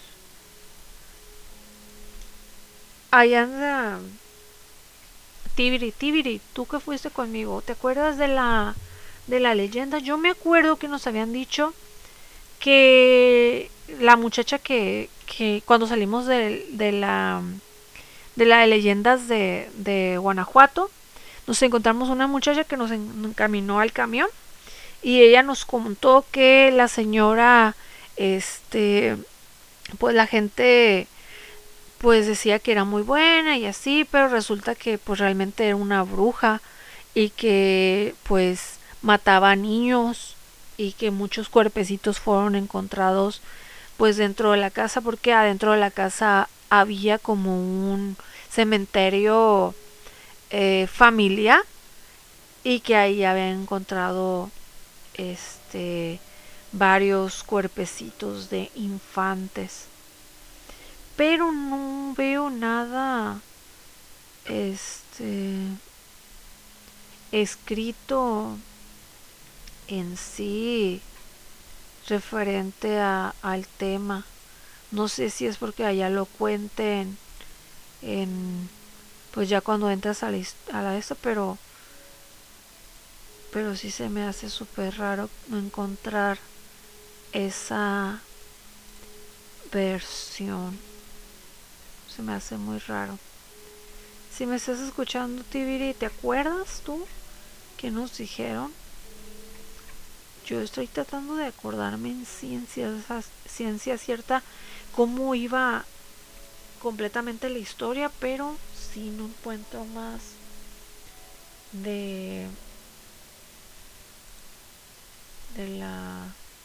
Ahí anda Tibiri, Tibiri, tú que fuiste conmigo, ¿te acuerdas de la de la leyenda? Yo me acuerdo que nos habían dicho que la muchacha que, que cuando salimos de, de la de la de leyendas de, de Guanajuato, nos encontramos una muchacha que nos encaminó al camión y ella nos contó que la señora, este, pues la gente pues decía que era muy buena y así, pero resulta que pues realmente era una bruja y que pues mataba niños y que muchos cuerpecitos fueron encontrados pues dentro de la casa, porque adentro de la casa había como un cementerio eh, familiar y que ahí habían encontrado este varios cuerpecitos de infantes, pero no veo nada este escrito en sí referente a, al tema. No sé si es porque allá lo cuenten en pues ya cuando entras a la, a la esta, pero pero sí se me hace súper raro no encontrar esa versión. Se me hace muy raro. Si me estás escuchando, Tibiri, ¿te acuerdas tú que nos dijeron? Yo estoy tratando de acordarme en ciencia, ciencia cierta cómo iba completamente la historia, pero sí no encuentro más de de la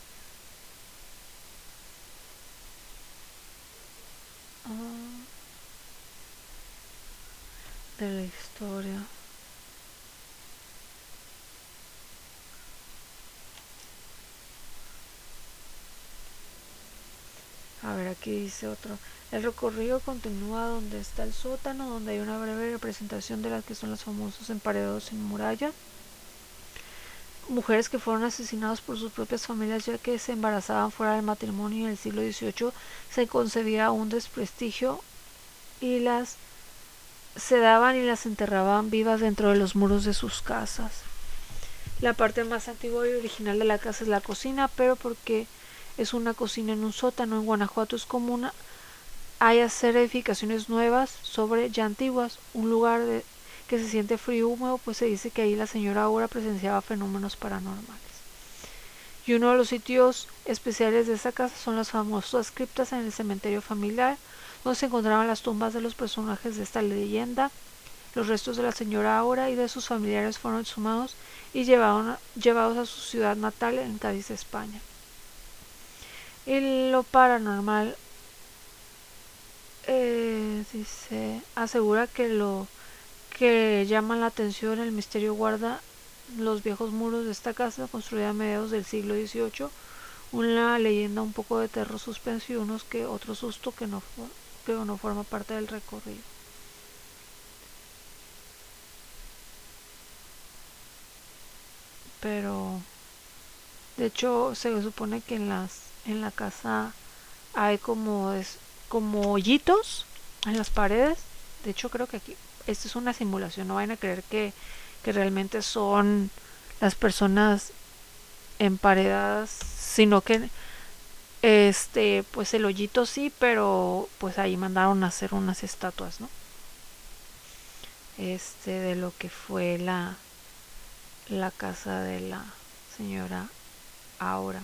uh, de la historia. A ver, aquí dice otro. El recorrido continúa donde está el sótano, donde hay una breve representación de las que son los famosos emparedados en muralla. Mujeres que fueron asesinadas por sus propias familias ya que se embarazaban fuera del matrimonio. En el siglo dieciocho se concebía un desprestigio y las sedaban y las enterraban vivas dentro de los muros de sus casas. La parte más antigua y original de la casa es la cocina, pero porque es una cocina en un sótano, en Guanajuato es común hay hacer edificaciones nuevas sobre ya antiguas, un lugar de, que se siente frío y húmedo, pues se dice que ahí la señora Aura presenciaba fenómenos paranormales. Y uno de los sitios especiales de esta casa son las famosas criptas en el cementerio familiar, donde se encontraban las tumbas de los personajes de esta leyenda. Los restos de la señora Aura y de sus familiares fueron exhumados y llevaron, llevados a su ciudad natal en Cádiz, España. Y lo paranormal eh, dice, asegura que lo que llama la atención el misterio guarda los viejos muros de esta casa construida a mediados del siglo dieciocho, una leyenda un poco de terror suspenso y unos que otro susto que no, que no forma parte del recorrido. Pero de hecho se supone que en las en la casa hay como es, como hoyitos en las paredes. De hecho creo que aquí esto es una simulación, no vayan a creer que, que realmente son las personas emparedadas, sino que este pues el hoyito sí, pero pues ahí mandaron a hacer unas estatuas, ¿no? Este de lo que fue la la casa de la señora Aura.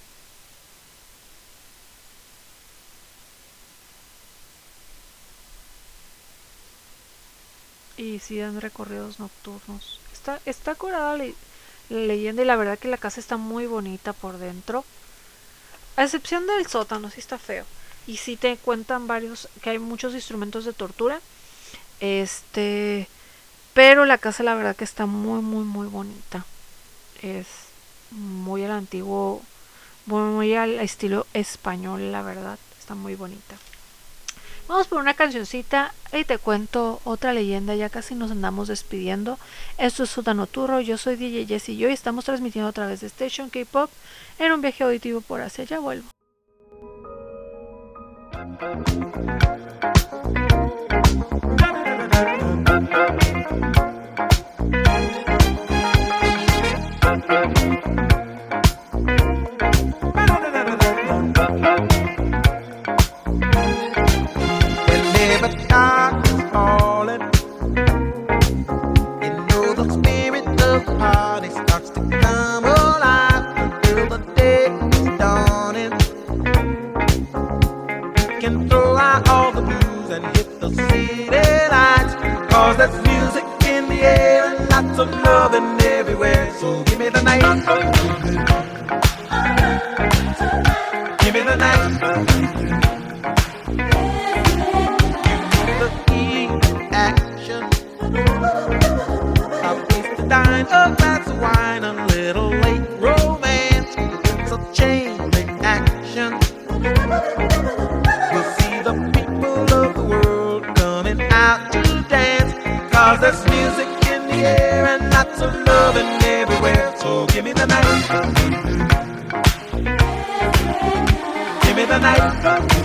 Y sí dan recorridos nocturnos. Está, está curada la, la leyenda y la verdad que la casa está muy bonita por dentro. A excepción del sótano, sí está feo. Y sí te cuentan varios, que hay muchos instrumentos de tortura. Este, pero la casa la verdad que está muy muy muy bonita. Es muy al antiguo, muy, muy al estilo español, la verdad. Está muy bonita. Vamos por una cancioncita y te cuento otra leyenda, ya casi nos andamos despidiendo. Esto es Sótano Turro, yo soy D J Jessy y hoy estamos transmitiendo a través de Station K-Pop en un viaje auditivo por Asia. Ya vuelvo. There's music in the air and lots of loving everywhere. So give me the night. Give me the night. The key action. A place to dine, a glass of wine, a little late romance. It's a chain reaction. We'll see the people of the world coming out to dance. Cause there's music in the air and lots of loving everywhere. So give me the night. Give me the night.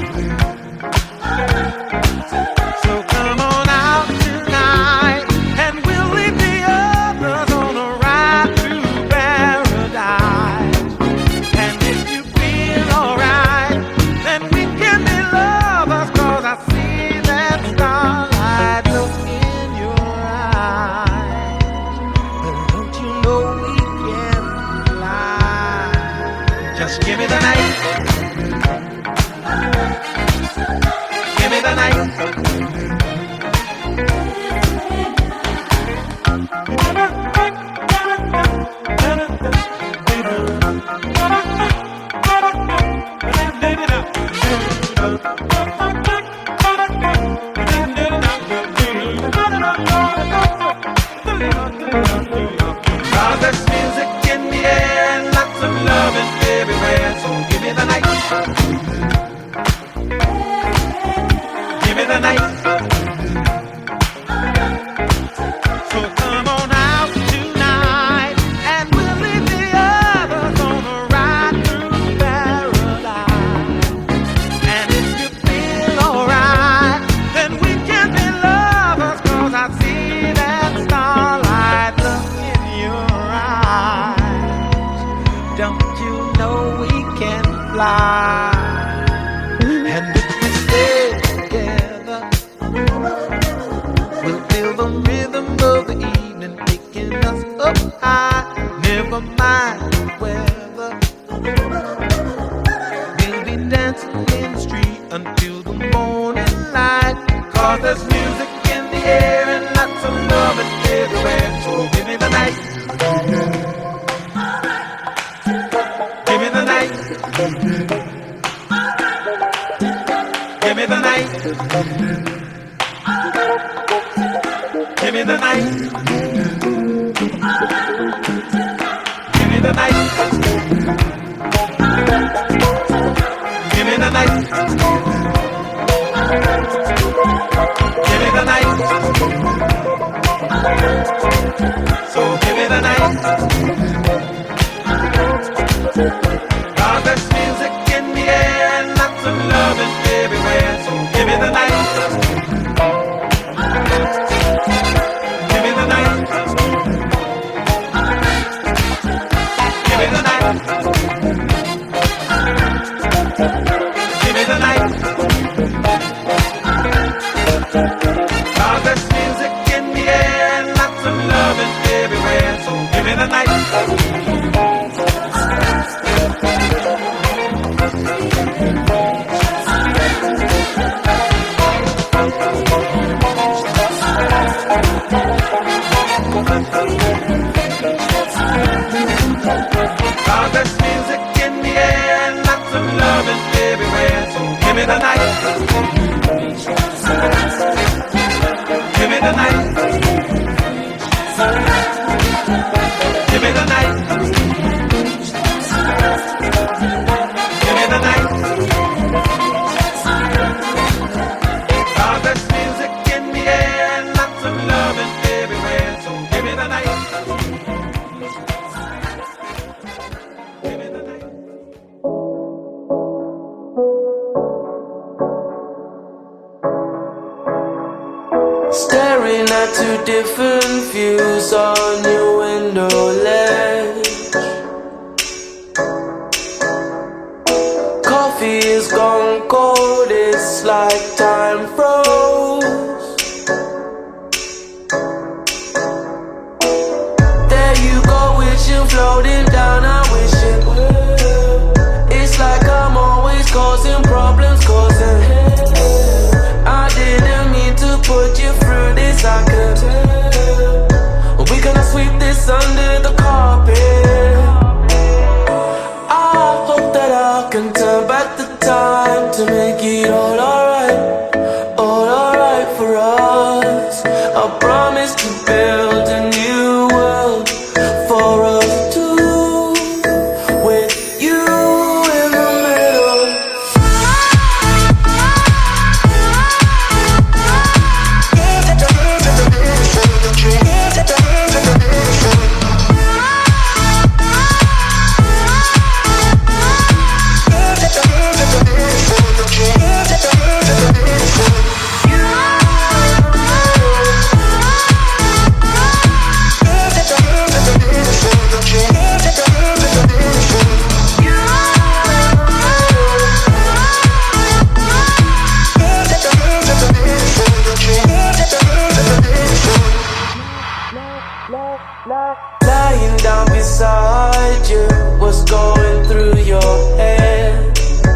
So come on out tonight, and we'll leave the others on a ride through paradise. And if you feel alright, then we can be lovers. Cause I see that starlight look in your eyes. But don't you know we can fly? Just give me the night. Give me the night. Cause there's music in the air and lots of loving everywhere. So give me the night. Give me the night. So come on out tonight, and we'll leave the others on a ride through paradise. And if you feel alright, then we can be lovers. Cause I see that starlight look in your eyes. Don't you know we can fly? And if we stay together, we'll feel the rhythm of the evening taking us up high. Never mind the weather, we'll be dancing in the street until the morning light. Cause there's music in the air and lots of loving everywhere. So give me the night. Give me the night. Give me the night. Give me the night. Give me the night. Give me the night. Give me the night. So give me the night. Cause there's music in the air and lots of loving everywhere. So give me the night. Give me the night. Give me the night. Give me the night. Cause there's music in the air and lots of loving everywhere. So give me the night. Cause there's music in the air and lots of loving everywhere. So give me the night. Give me the night. Give me the night. Give me the night. Cause there's music in the air and lots of loving everywhere. So give me the night. Give me the night. Staring at two different views on your window ledge. Coffee is gone cold, it's like time froze. There you go, wishing floating down, I wish it would. It's like I'm always causing problems, causing I didn't mean to put you through this, I could tell. We gonna sweep make it all alright, all alright for us. I promise to build a new world for us two, with you in the middle. Lying down beside you, what's going through your head?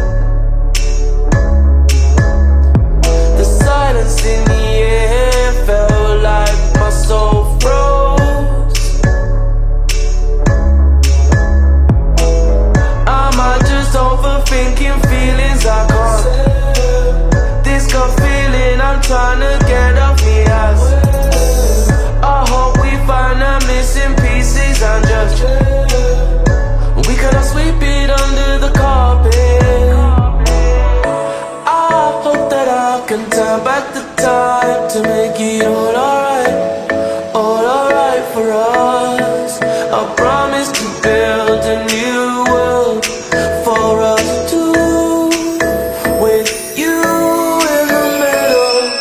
The silence in the air felt like my soul froze. Am I just overthinking feelings I can't? This gut feeling I'm trying to get off me ass. I hope we find the missing pieces and just we cannot sweep it under the carpet. I hope that I can turn back the time to make it all alright, all alright for us. I promise to build a new world for us two, with you in the middle.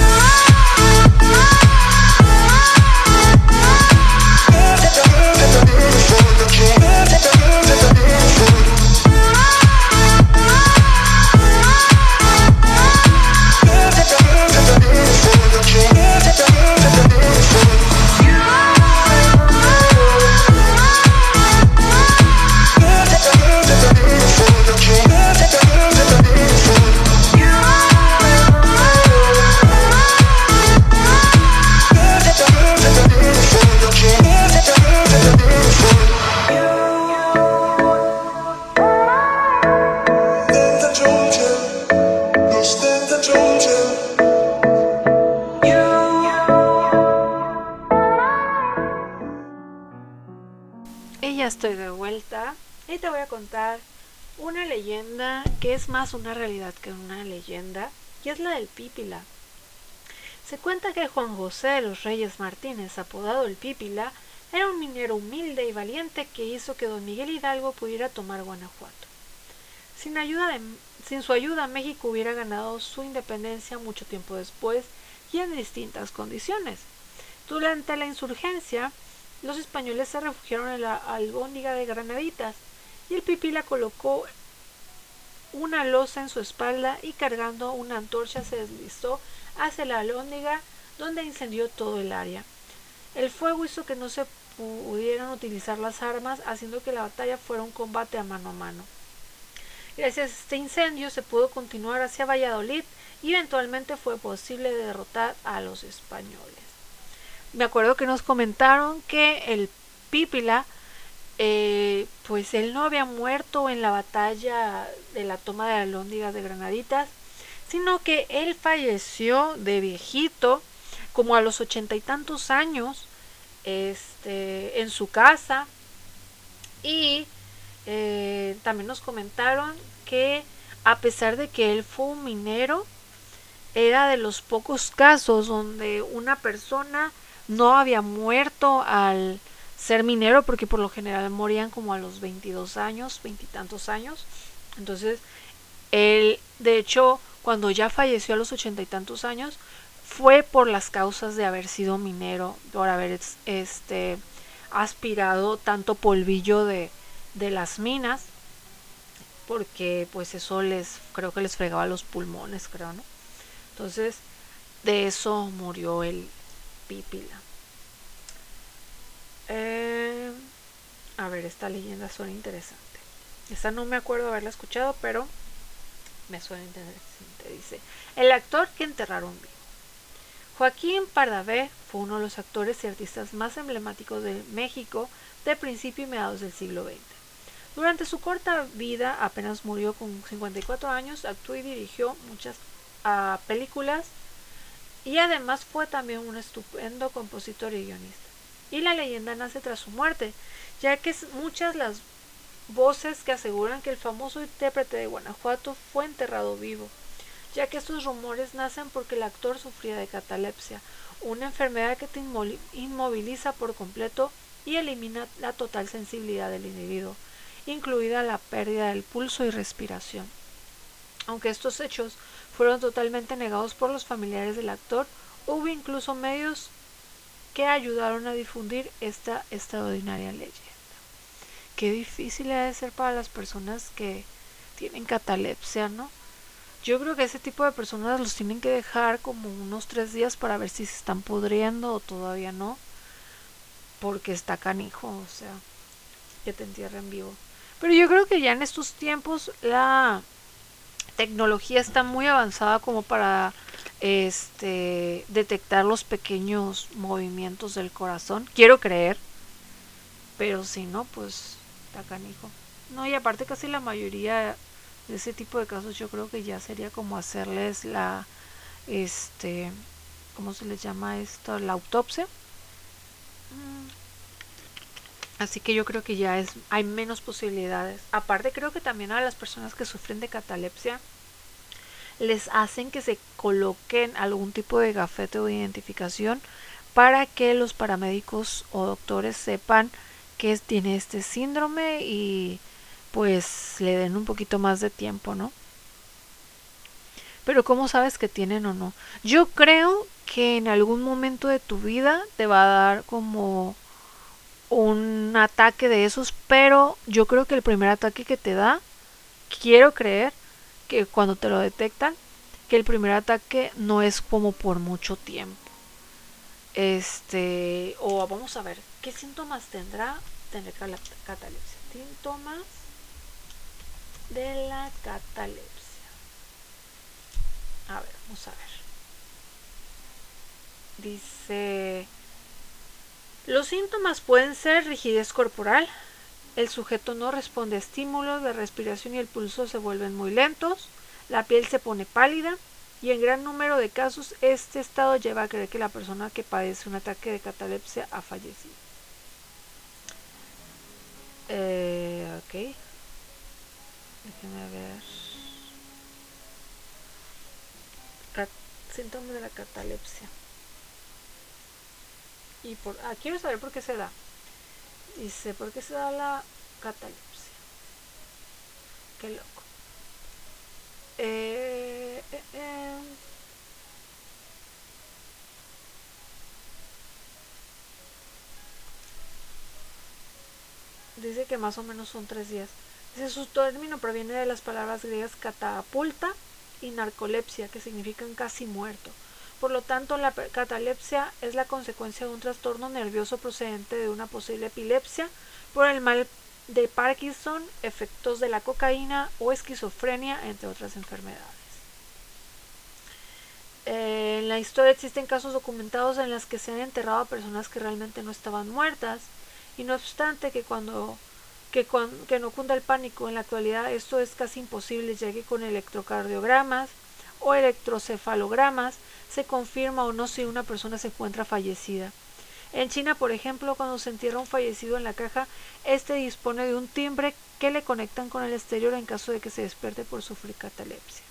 Y ya estoy de vuelta y te voy a contar una leyenda que es más una realidad que una leyenda, y es la del Pípila. Se cuenta que Juan José de los Reyes Martínez, apodado el Pípila, era un minero humilde y valiente que hizo que don Miguel Hidalgo pudiera tomar Guanajuato. Sin, ayuda de, sin su ayuda, México hubiera ganado su independencia mucho tiempo después y en distintas condiciones. Durante la insurgencia, los españoles se refugiaron en la Alhóndiga de Granaditas y el Pípila colocó una losa en su espalda y cargando una antorcha se deslizó hacia la Alhóndiga, donde incendió todo el área. El fuego hizo que no se pudieran utilizar las armas, haciendo que la batalla fuera un combate a mano a mano. Gracias a este incendio se pudo continuar hacia Valladolid y eventualmente fue posible derrotar a los españoles. Me acuerdo que nos comentaron que el Pípila, eh, pues él no había muerto en la batalla de la toma de la Alhóndiga de Granaditas, sino que él falleció de viejito, como a los ochenta y tantos años, este, en su casa. Y eh, también nos comentaron que a pesar de que él fue un minero, era de los pocos casos donde una persona no había muerto al ser minero, porque por lo general morían como a los veintidós años, veintitantos años. Entonces, él, de hecho, cuando ya falleció a los ochenta y tantos años, fue por las causas de haber sido minero, por haber este, aspirado tanto polvillo de, de las minas, porque pues eso les, creo que les fregaba los pulmones, creo, ¿no? Entonces, de eso murió el Pípila. Eh, a ver, esta leyenda suena interesante. Esta no me acuerdo de haberla escuchado, pero me suena interesante. Dice: el actor que enterraron vivo. Joaquín Pardavé fue uno de los actores y artistas más emblemáticos de México de principio y mediados del siglo veinte. Durante su corta vida, apenas murió con cincuenta y cuatro años, actuó y dirigió muchas uh, películas y además fue también un estupendo compositor y guionista. Y la leyenda nace tras su muerte, ya que muchas las voces que aseguran que el famoso intérprete de Guanajuato fue enterrado vivo, ya que estos rumores nacen porque el actor sufría de catalepsia, una enfermedad que te inmoviliza por completo y elimina la total sensibilidad del individuo, incluida la pérdida del pulso y respiración. Aunque estos hechos fueron totalmente negados por los familiares del actor, hubo incluso medios que ayudaron a difundir esta extraordinaria leyenda. Qué difícil ha de ser para las personas que tienen catalepsia, ¿no? Yo creo que ese tipo de personas los tienen que dejar como unos tres días para ver si se están pudriendo o todavía no, porque está canijo, o sea, que te entierren vivo. Pero yo creo que ya en estos tiempos la tecnología está muy avanzada como para este detectar los pequeños movimientos del corazón. Quiero creer, pero si no, pues está canijo. No, y aparte casi la mayoría de ese tipo de casos yo creo que ya sería como hacerles la, este, ¿cómo se les llama esto? La autopsia. Así que yo creo que ya es, hay menos posibilidades. Aparte creo que también a las personas que sufren de catalepsia les hacen que se coloquen algún tipo de gafete o identificación para que los paramédicos o doctores sepan que tiene este síndrome y pues le den un poquito más de tiempo, ¿no? Pero ¿cómo sabes que tienen o no? Yo creo que en algún momento de tu vida te va a dar como un ataque de esos, pero yo creo que el primer ataque que te da, quiero creer que cuando te lo detectan, que el primer ataque no es como por mucho tiempo. Este, o vamos a ver, ¿qué síntomas tendrá tener catalepsia? Síntomas de la catalepsia. A ver, vamos a ver. Dice, los síntomas pueden ser rigidez corporal, el sujeto no responde a estímulos, la respiración y el pulso se vuelven muy lentos, la piel se pone pálida y en gran número de casos este estado lleva a creer que la persona que padece un ataque de catalepsia ha fallecido. Eh, ok. Déjenme ver. Cat síntomas de la catalepsia. Y por, ah, quiero saber por qué se da. Dice, ¿por qué se da la catalepsia? Qué loco. Eh, eh, eh. Dice que más o menos son tres días. Dice, su término proviene de las palabras griegas catapulta y narcolepsia, que significan casi muerto. Por lo tanto, la catalepsia es la consecuencia de un trastorno nervioso procedente de una posible epilepsia por el mal de Parkinson, efectos de la cocaína o esquizofrenia, entre otras enfermedades. Eh, en la historia existen casos documentados en los que se han enterrado a personas que realmente no estaban muertas, y no obstante que cuando que, cuando, que no cunda el pánico, en la actualidad esto es casi imposible, ya que con electrocardiogramas o electrocefalogramas se confirma o no si una persona se encuentra fallecida. En China, por ejemplo, cuando se entierra un fallecido en la caja, este dispone de un timbre que le conectan con el exterior en caso de que se despierte por sufrir catalepsia.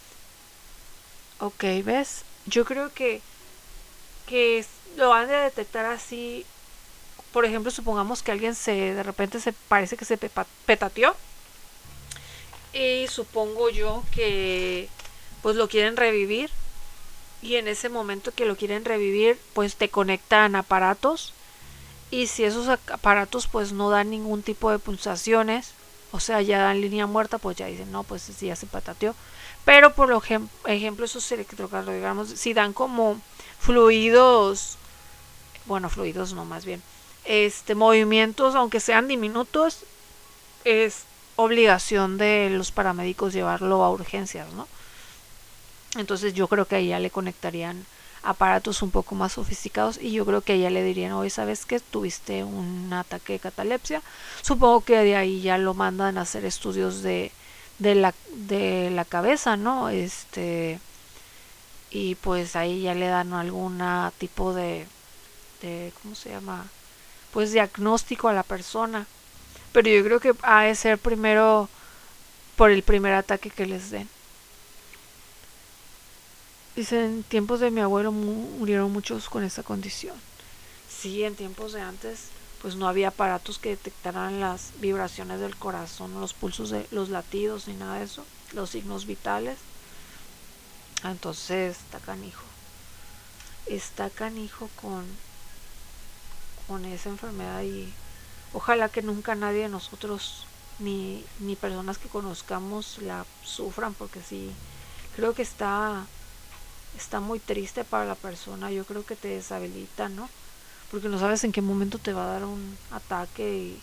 Ok, ¿ves? Yo creo que, que lo han de detectar así. Por ejemplo, supongamos que alguien se de repente se parece que se petateó. Y supongo yo que pues lo quieren revivir. Y en ese momento que lo quieren revivir, pues te conectan aparatos. Y si esos aparatos pues no dan ningún tipo de pulsaciones, o sea, ya dan línea muerta, pues ya dicen, no, pues sí, ya se petateó. Pero por ejemplo, esos electrocardiogramas, si dan como fluidos, bueno, fluidos no, más bien, este, movimientos, aunque sean diminutos, es obligación de los paramédicos llevarlo a urgencias, ¿no? Entonces yo creo que ahí ya le conectarían aparatos un poco más sofisticados, y yo creo que a ella le dirían, oye, ¿sabes qué? Tuviste un ataque de catalepsia. Supongo que de ahí ya lo mandan a hacer estudios de, de, la, de la cabeza, ¿no? Este, y pues ahí ya le dan algún tipo de, de, ¿cómo se llama? Pues diagnóstico a la persona. Pero yo creo que ha de ser primero por el primer ataque que les den. Dicen, en tiempos de mi abuelo murieron muchos con esta condición. Sí, en tiempos de antes, pues no había aparatos que detectaran las vibraciones del corazón, los pulsos, de los latidos, ni nada de eso, los signos vitales. Entonces, está canijo. Está canijo con, con esa enfermedad, y ojalá que nunca nadie de nosotros, ni, ni personas que conozcamos, la sufran, porque sí, creo que está... está muy triste para la persona. Yo creo que te deshabilita, ¿no? Porque no sabes en qué momento te va a dar un ataque, y,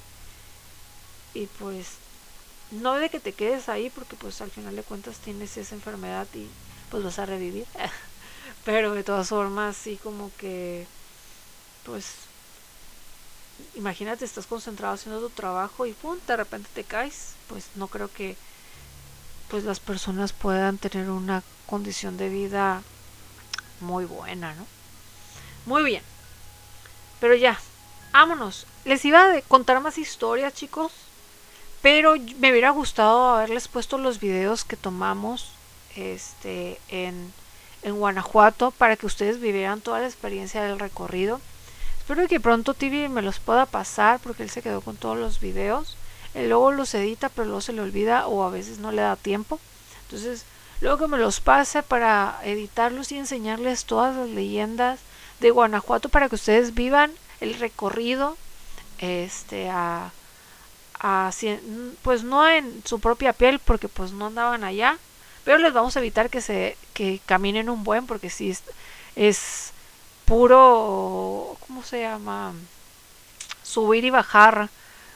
y pues no de que te quedes ahí, porque pues al final de cuentas tienes esa enfermedad y pues vas a revivir. Pero de todas formas sí, como que pues imagínate, estás concentrado haciendo tu trabajo y pum, de repente te caes. Pues no creo que pues las personas puedan tener una condición de vida muy buena, ¿no? Muy bien. Pero ya, vámonos. Les iba a contar más historias, chicos, pero me hubiera gustado haberles puesto los videos que tomamos este en, en Guanajuato, para que ustedes vivieran toda la experiencia del recorrido. Espero que pronto Tibi me los pueda pasar, porque él se quedó con todos los videos. Él luego los edita, pero luego se le olvida, o a veces no le da tiempo. Entonces, luego que me los pase para editarlos y enseñarles todas las leyendas de Guanajuato, para que ustedes vivan el recorrido este a, a pues no en su propia piel, porque pues no andaban allá, pero les vamos a evitar que se que caminen un buen, porque si es, es puro, ¿cómo se llama? Subir y bajar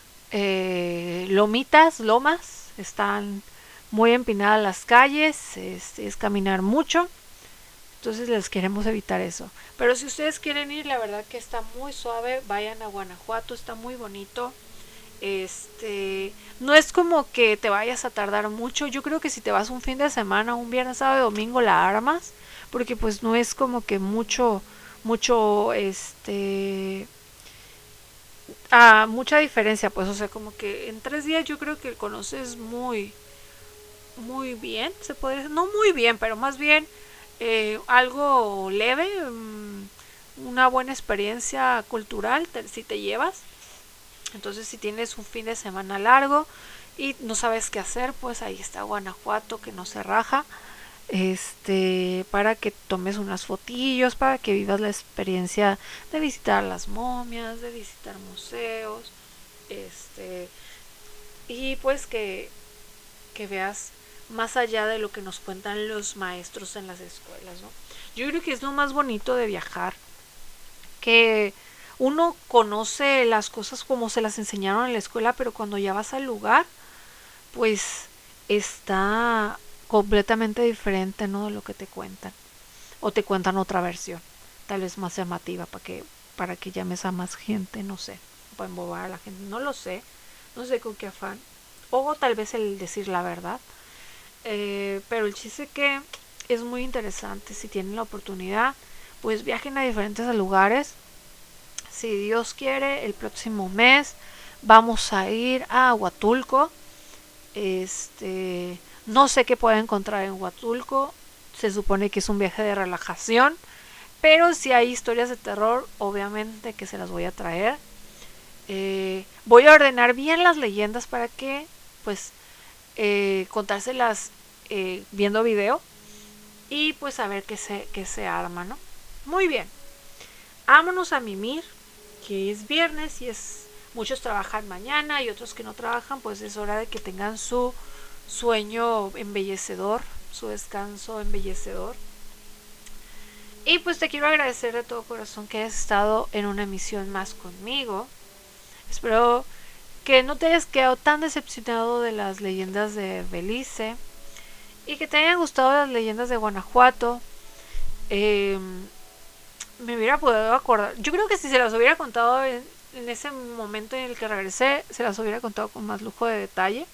eh, lomitas, lomas, están muy empinadas las calles, es, es caminar mucho. Entonces les queremos evitar eso. Pero si ustedes quieren ir, la verdad que está muy suave. Vayan a Guanajuato, está muy bonito. Este, no es como que te vayas a tardar mucho. Yo creo que si te vas un fin de semana, un viernes, sábado, domingo, la armas, porque pues no es como que mucho, mucho, este, ah, mucha diferencia, pues, o sea, como que en tres días yo creo que conoces muy, muy bien, se puede decir, no muy bien, pero más bien eh, algo leve, um, una buena experiencia cultural, te, si te llevas. Entonces, si tienes un fin de semana largo y no sabes qué hacer, pues ahí está Guanajuato, que no se raja, este, para que tomes unas fotillos, para que vivas la experiencia de visitar las momias, de visitar museos, este, y pues que, que veas más allá de lo que nos cuentan los maestros en las escuelas, ¿no? Yo creo que es lo más bonito de viajar, que uno conoce las cosas como se las enseñaron en la escuela, pero cuando ya vas al lugar, pues está completamente diferente, ¿no?, de lo que te cuentan, o te cuentan otra versión, tal vez más llamativa, para que para que llames a más gente, no sé, para embobar a la gente, no lo sé, no sé con qué afán, o tal vez el decir la verdad. Eh, pero el chiste que es muy interesante. Si tienen la oportunidad, pues viajen a diferentes lugares. Si Dios quiere, el próximo mes vamos a ir a Huatulco. Este, no sé qué puedo encontrar en Huatulco. Se supone que es un viaje de relajación, pero si hay historias de terror, obviamente que se las voy a traer. Eh, voy a ordenar bien las leyendas para que, pues, Eh, contárselas eh, viendo video, y pues a ver qué se, qué se arma, ¿no? Muy bien, vámonos a mimir, que es viernes y es muchos trabajan mañana y otros que no trabajan, pues es hora de que tengan su sueño embellecedor, su descanso embellecedor. Y pues te quiero agradecer de todo corazón que hayas estado en una emisión más conmigo. Espero que no te hayas quedado tan decepcionado de las leyendas de Belice, y que te hayan gustado las leyendas de Guanajuato. Eh, me hubiera podido acordar. Yo creo que si se las hubiera contado en, en ese momento en el que regresé, se las hubiera contado con más lujo de detalle.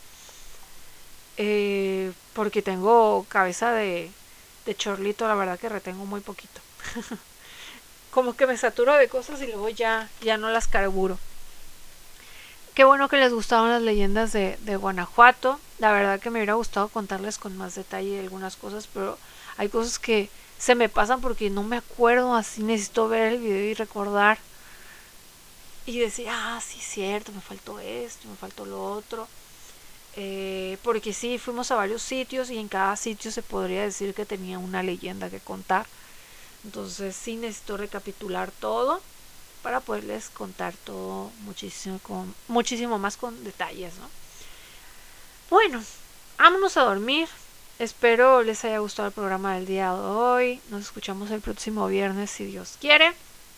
Eh, porque tengo cabeza de, de chorlito, la verdad que retengo muy poquito. Como que me saturo de cosas y luego ya, ya no las carburo. Qué bueno que les gustaban las leyendas de, de Guanajuato. La verdad que me hubiera gustado contarles con más detalle algunas cosas, pero hay cosas que se me pasan porque no me acuerdo, así necesito ver el video y recordar. Y decir, ah, sí, cierto, me faltó esto, me faltó lo otro. Eh, porque sí, fuimos a varios sitios y en cada sitio se podría decir que tenía una leyenda que contar. Entonces sí necesito recapitular todo para poderles contar todo muchísimo, con, muchísimo más con detalles, ¿no? Bueno, vámonos a dormir. Espero les haya gustado el programa del día de hoy. Nos escuchamos el próximo viernes si Dios quiere.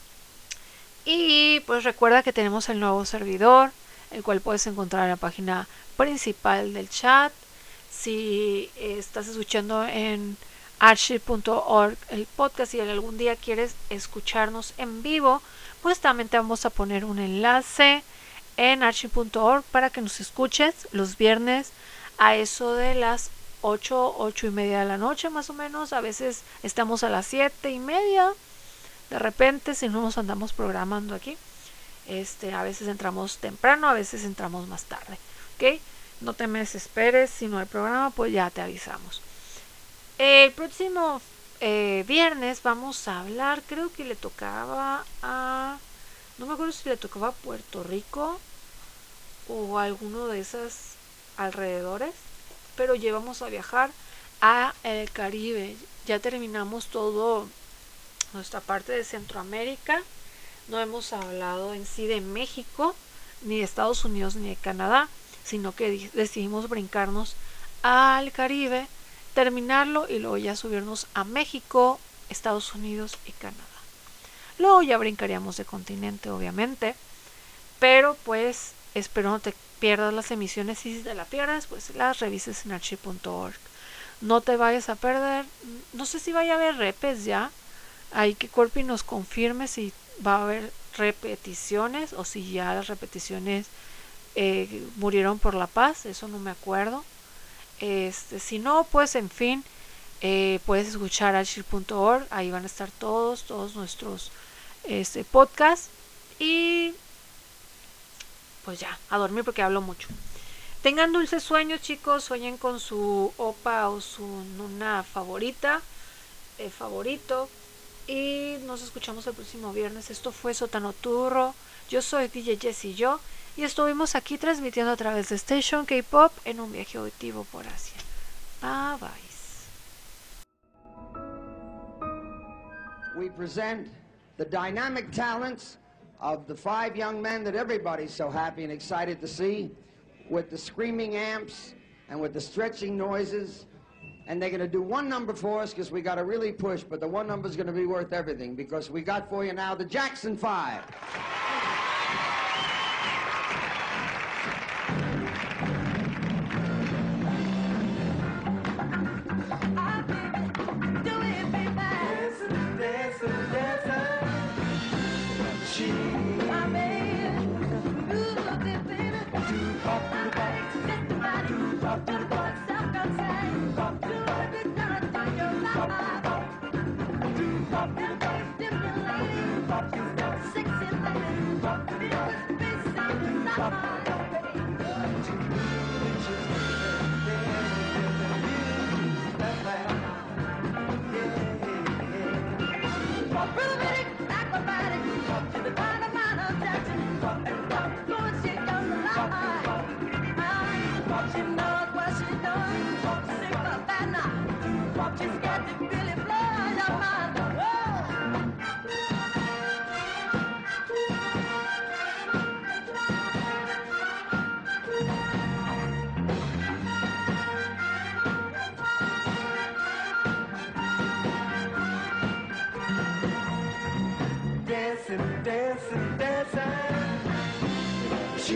Y pues recuerda que tenemos el nuevo servidor, el cual puedes encontrar en la página principal del chat. Si eh, estás escuchando en archive punto org el podcast y algún día quieres escucharnos en vivo, pues también te vamos a poner un enlace en archive punto org para que nos escuches los viernes a eso de las ocho, ocho y media de la noche más o menos. A veces estamos a las siete y media, de repente si no nos andamos programando aquí. Este, a veces entramos temprano, a veces entramos más tarde, ¿ok? No te me desesperes, si no hay programa, pues ya te avisamos. El próximo eh, viernes vamos a hablar, creo que le tocaba a... No me acuerdo si le tocaba a Puerto Rico o a alguno de esos alrededores, pero ya vamos a viajar a el Caribe. Ya terminamos todo nuestra parte de Centroamérica. No hemos hablado en sí de México, ni de Estados Unidos, ni de Canadá, sino que decidimos brincarnos al Caribe, terminarlo y luego ya subirnos a México, Estados Unidos y Canadá. Luego ya brincaríamos de continente, obviamente, pero pues espero no te pierdas las emisiones, y si te la pierdes, pues las revises en archive punto org. No te vayas a perder, no sé si vaya a haber repes ya, hay que Corpi nos confirme si va a haber repeticiones o si ya las repeticiones eh, murieron por la paz, eso no me acuerdo. Este, si no, pues en fin, eh, puedes escuchar archive punto org, ahí van a estar todos, todos nuestros este, podcasts. Y pues ya, a dormir porque hablo mucho. Tengan dulces sueños, chicos, sueñen con su opa o su nuna favorita, eh, favorito. Y nos escuchamos el próximo viernes. Esto fue Sótano Turro. Yo soy D J Jessie Yo y estuvimos aquí transmitiendo a través de Station K-Pop en un viaje auditivo por Asia. Bye bye. We present the dynamic talents of the five young men that everybody's so happy and excited to see, with the screaming amps and with the stretching noises. And they're going to do one number for us because we got to really push, but the one number is going to be worth everything because we got for you now the Jackson Five. Dancing, dancing, dancing. She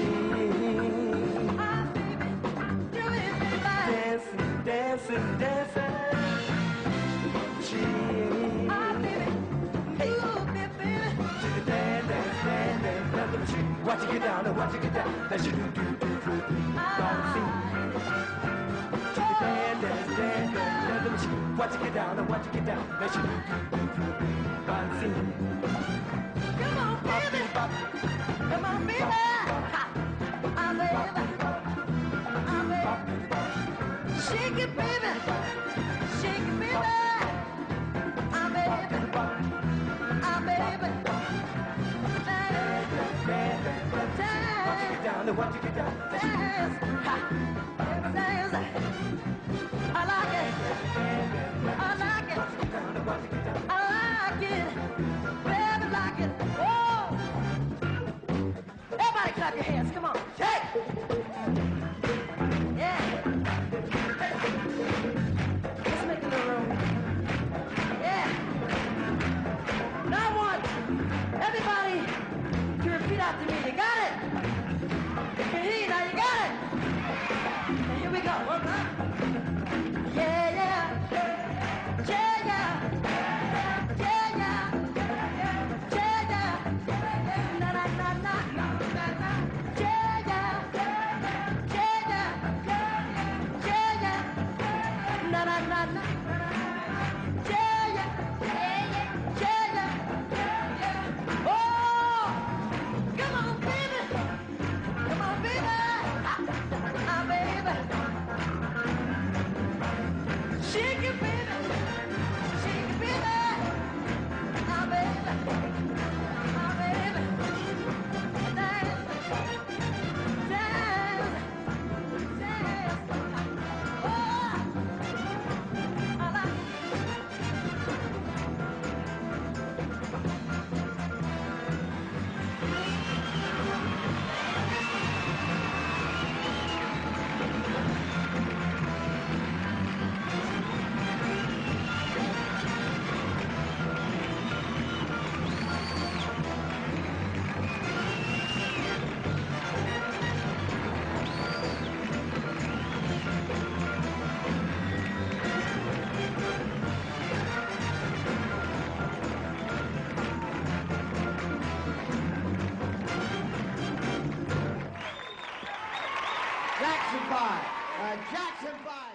dancing, dancing, dancing. She watch you get down, now watch you get down. That you do, do, do, do, do. Bouncy. Shake it, dance, dance, dance, dance, dance. Watch you get down, now watch you get down. That you do, do, do, do, do. Bouncy. Come on, baby. Come on, baby. Ah, baby. Ah, baby. Shake it, baby. Shake it, baby. Ah, baby. Ah, baby. Watch you get down, now watch you get down.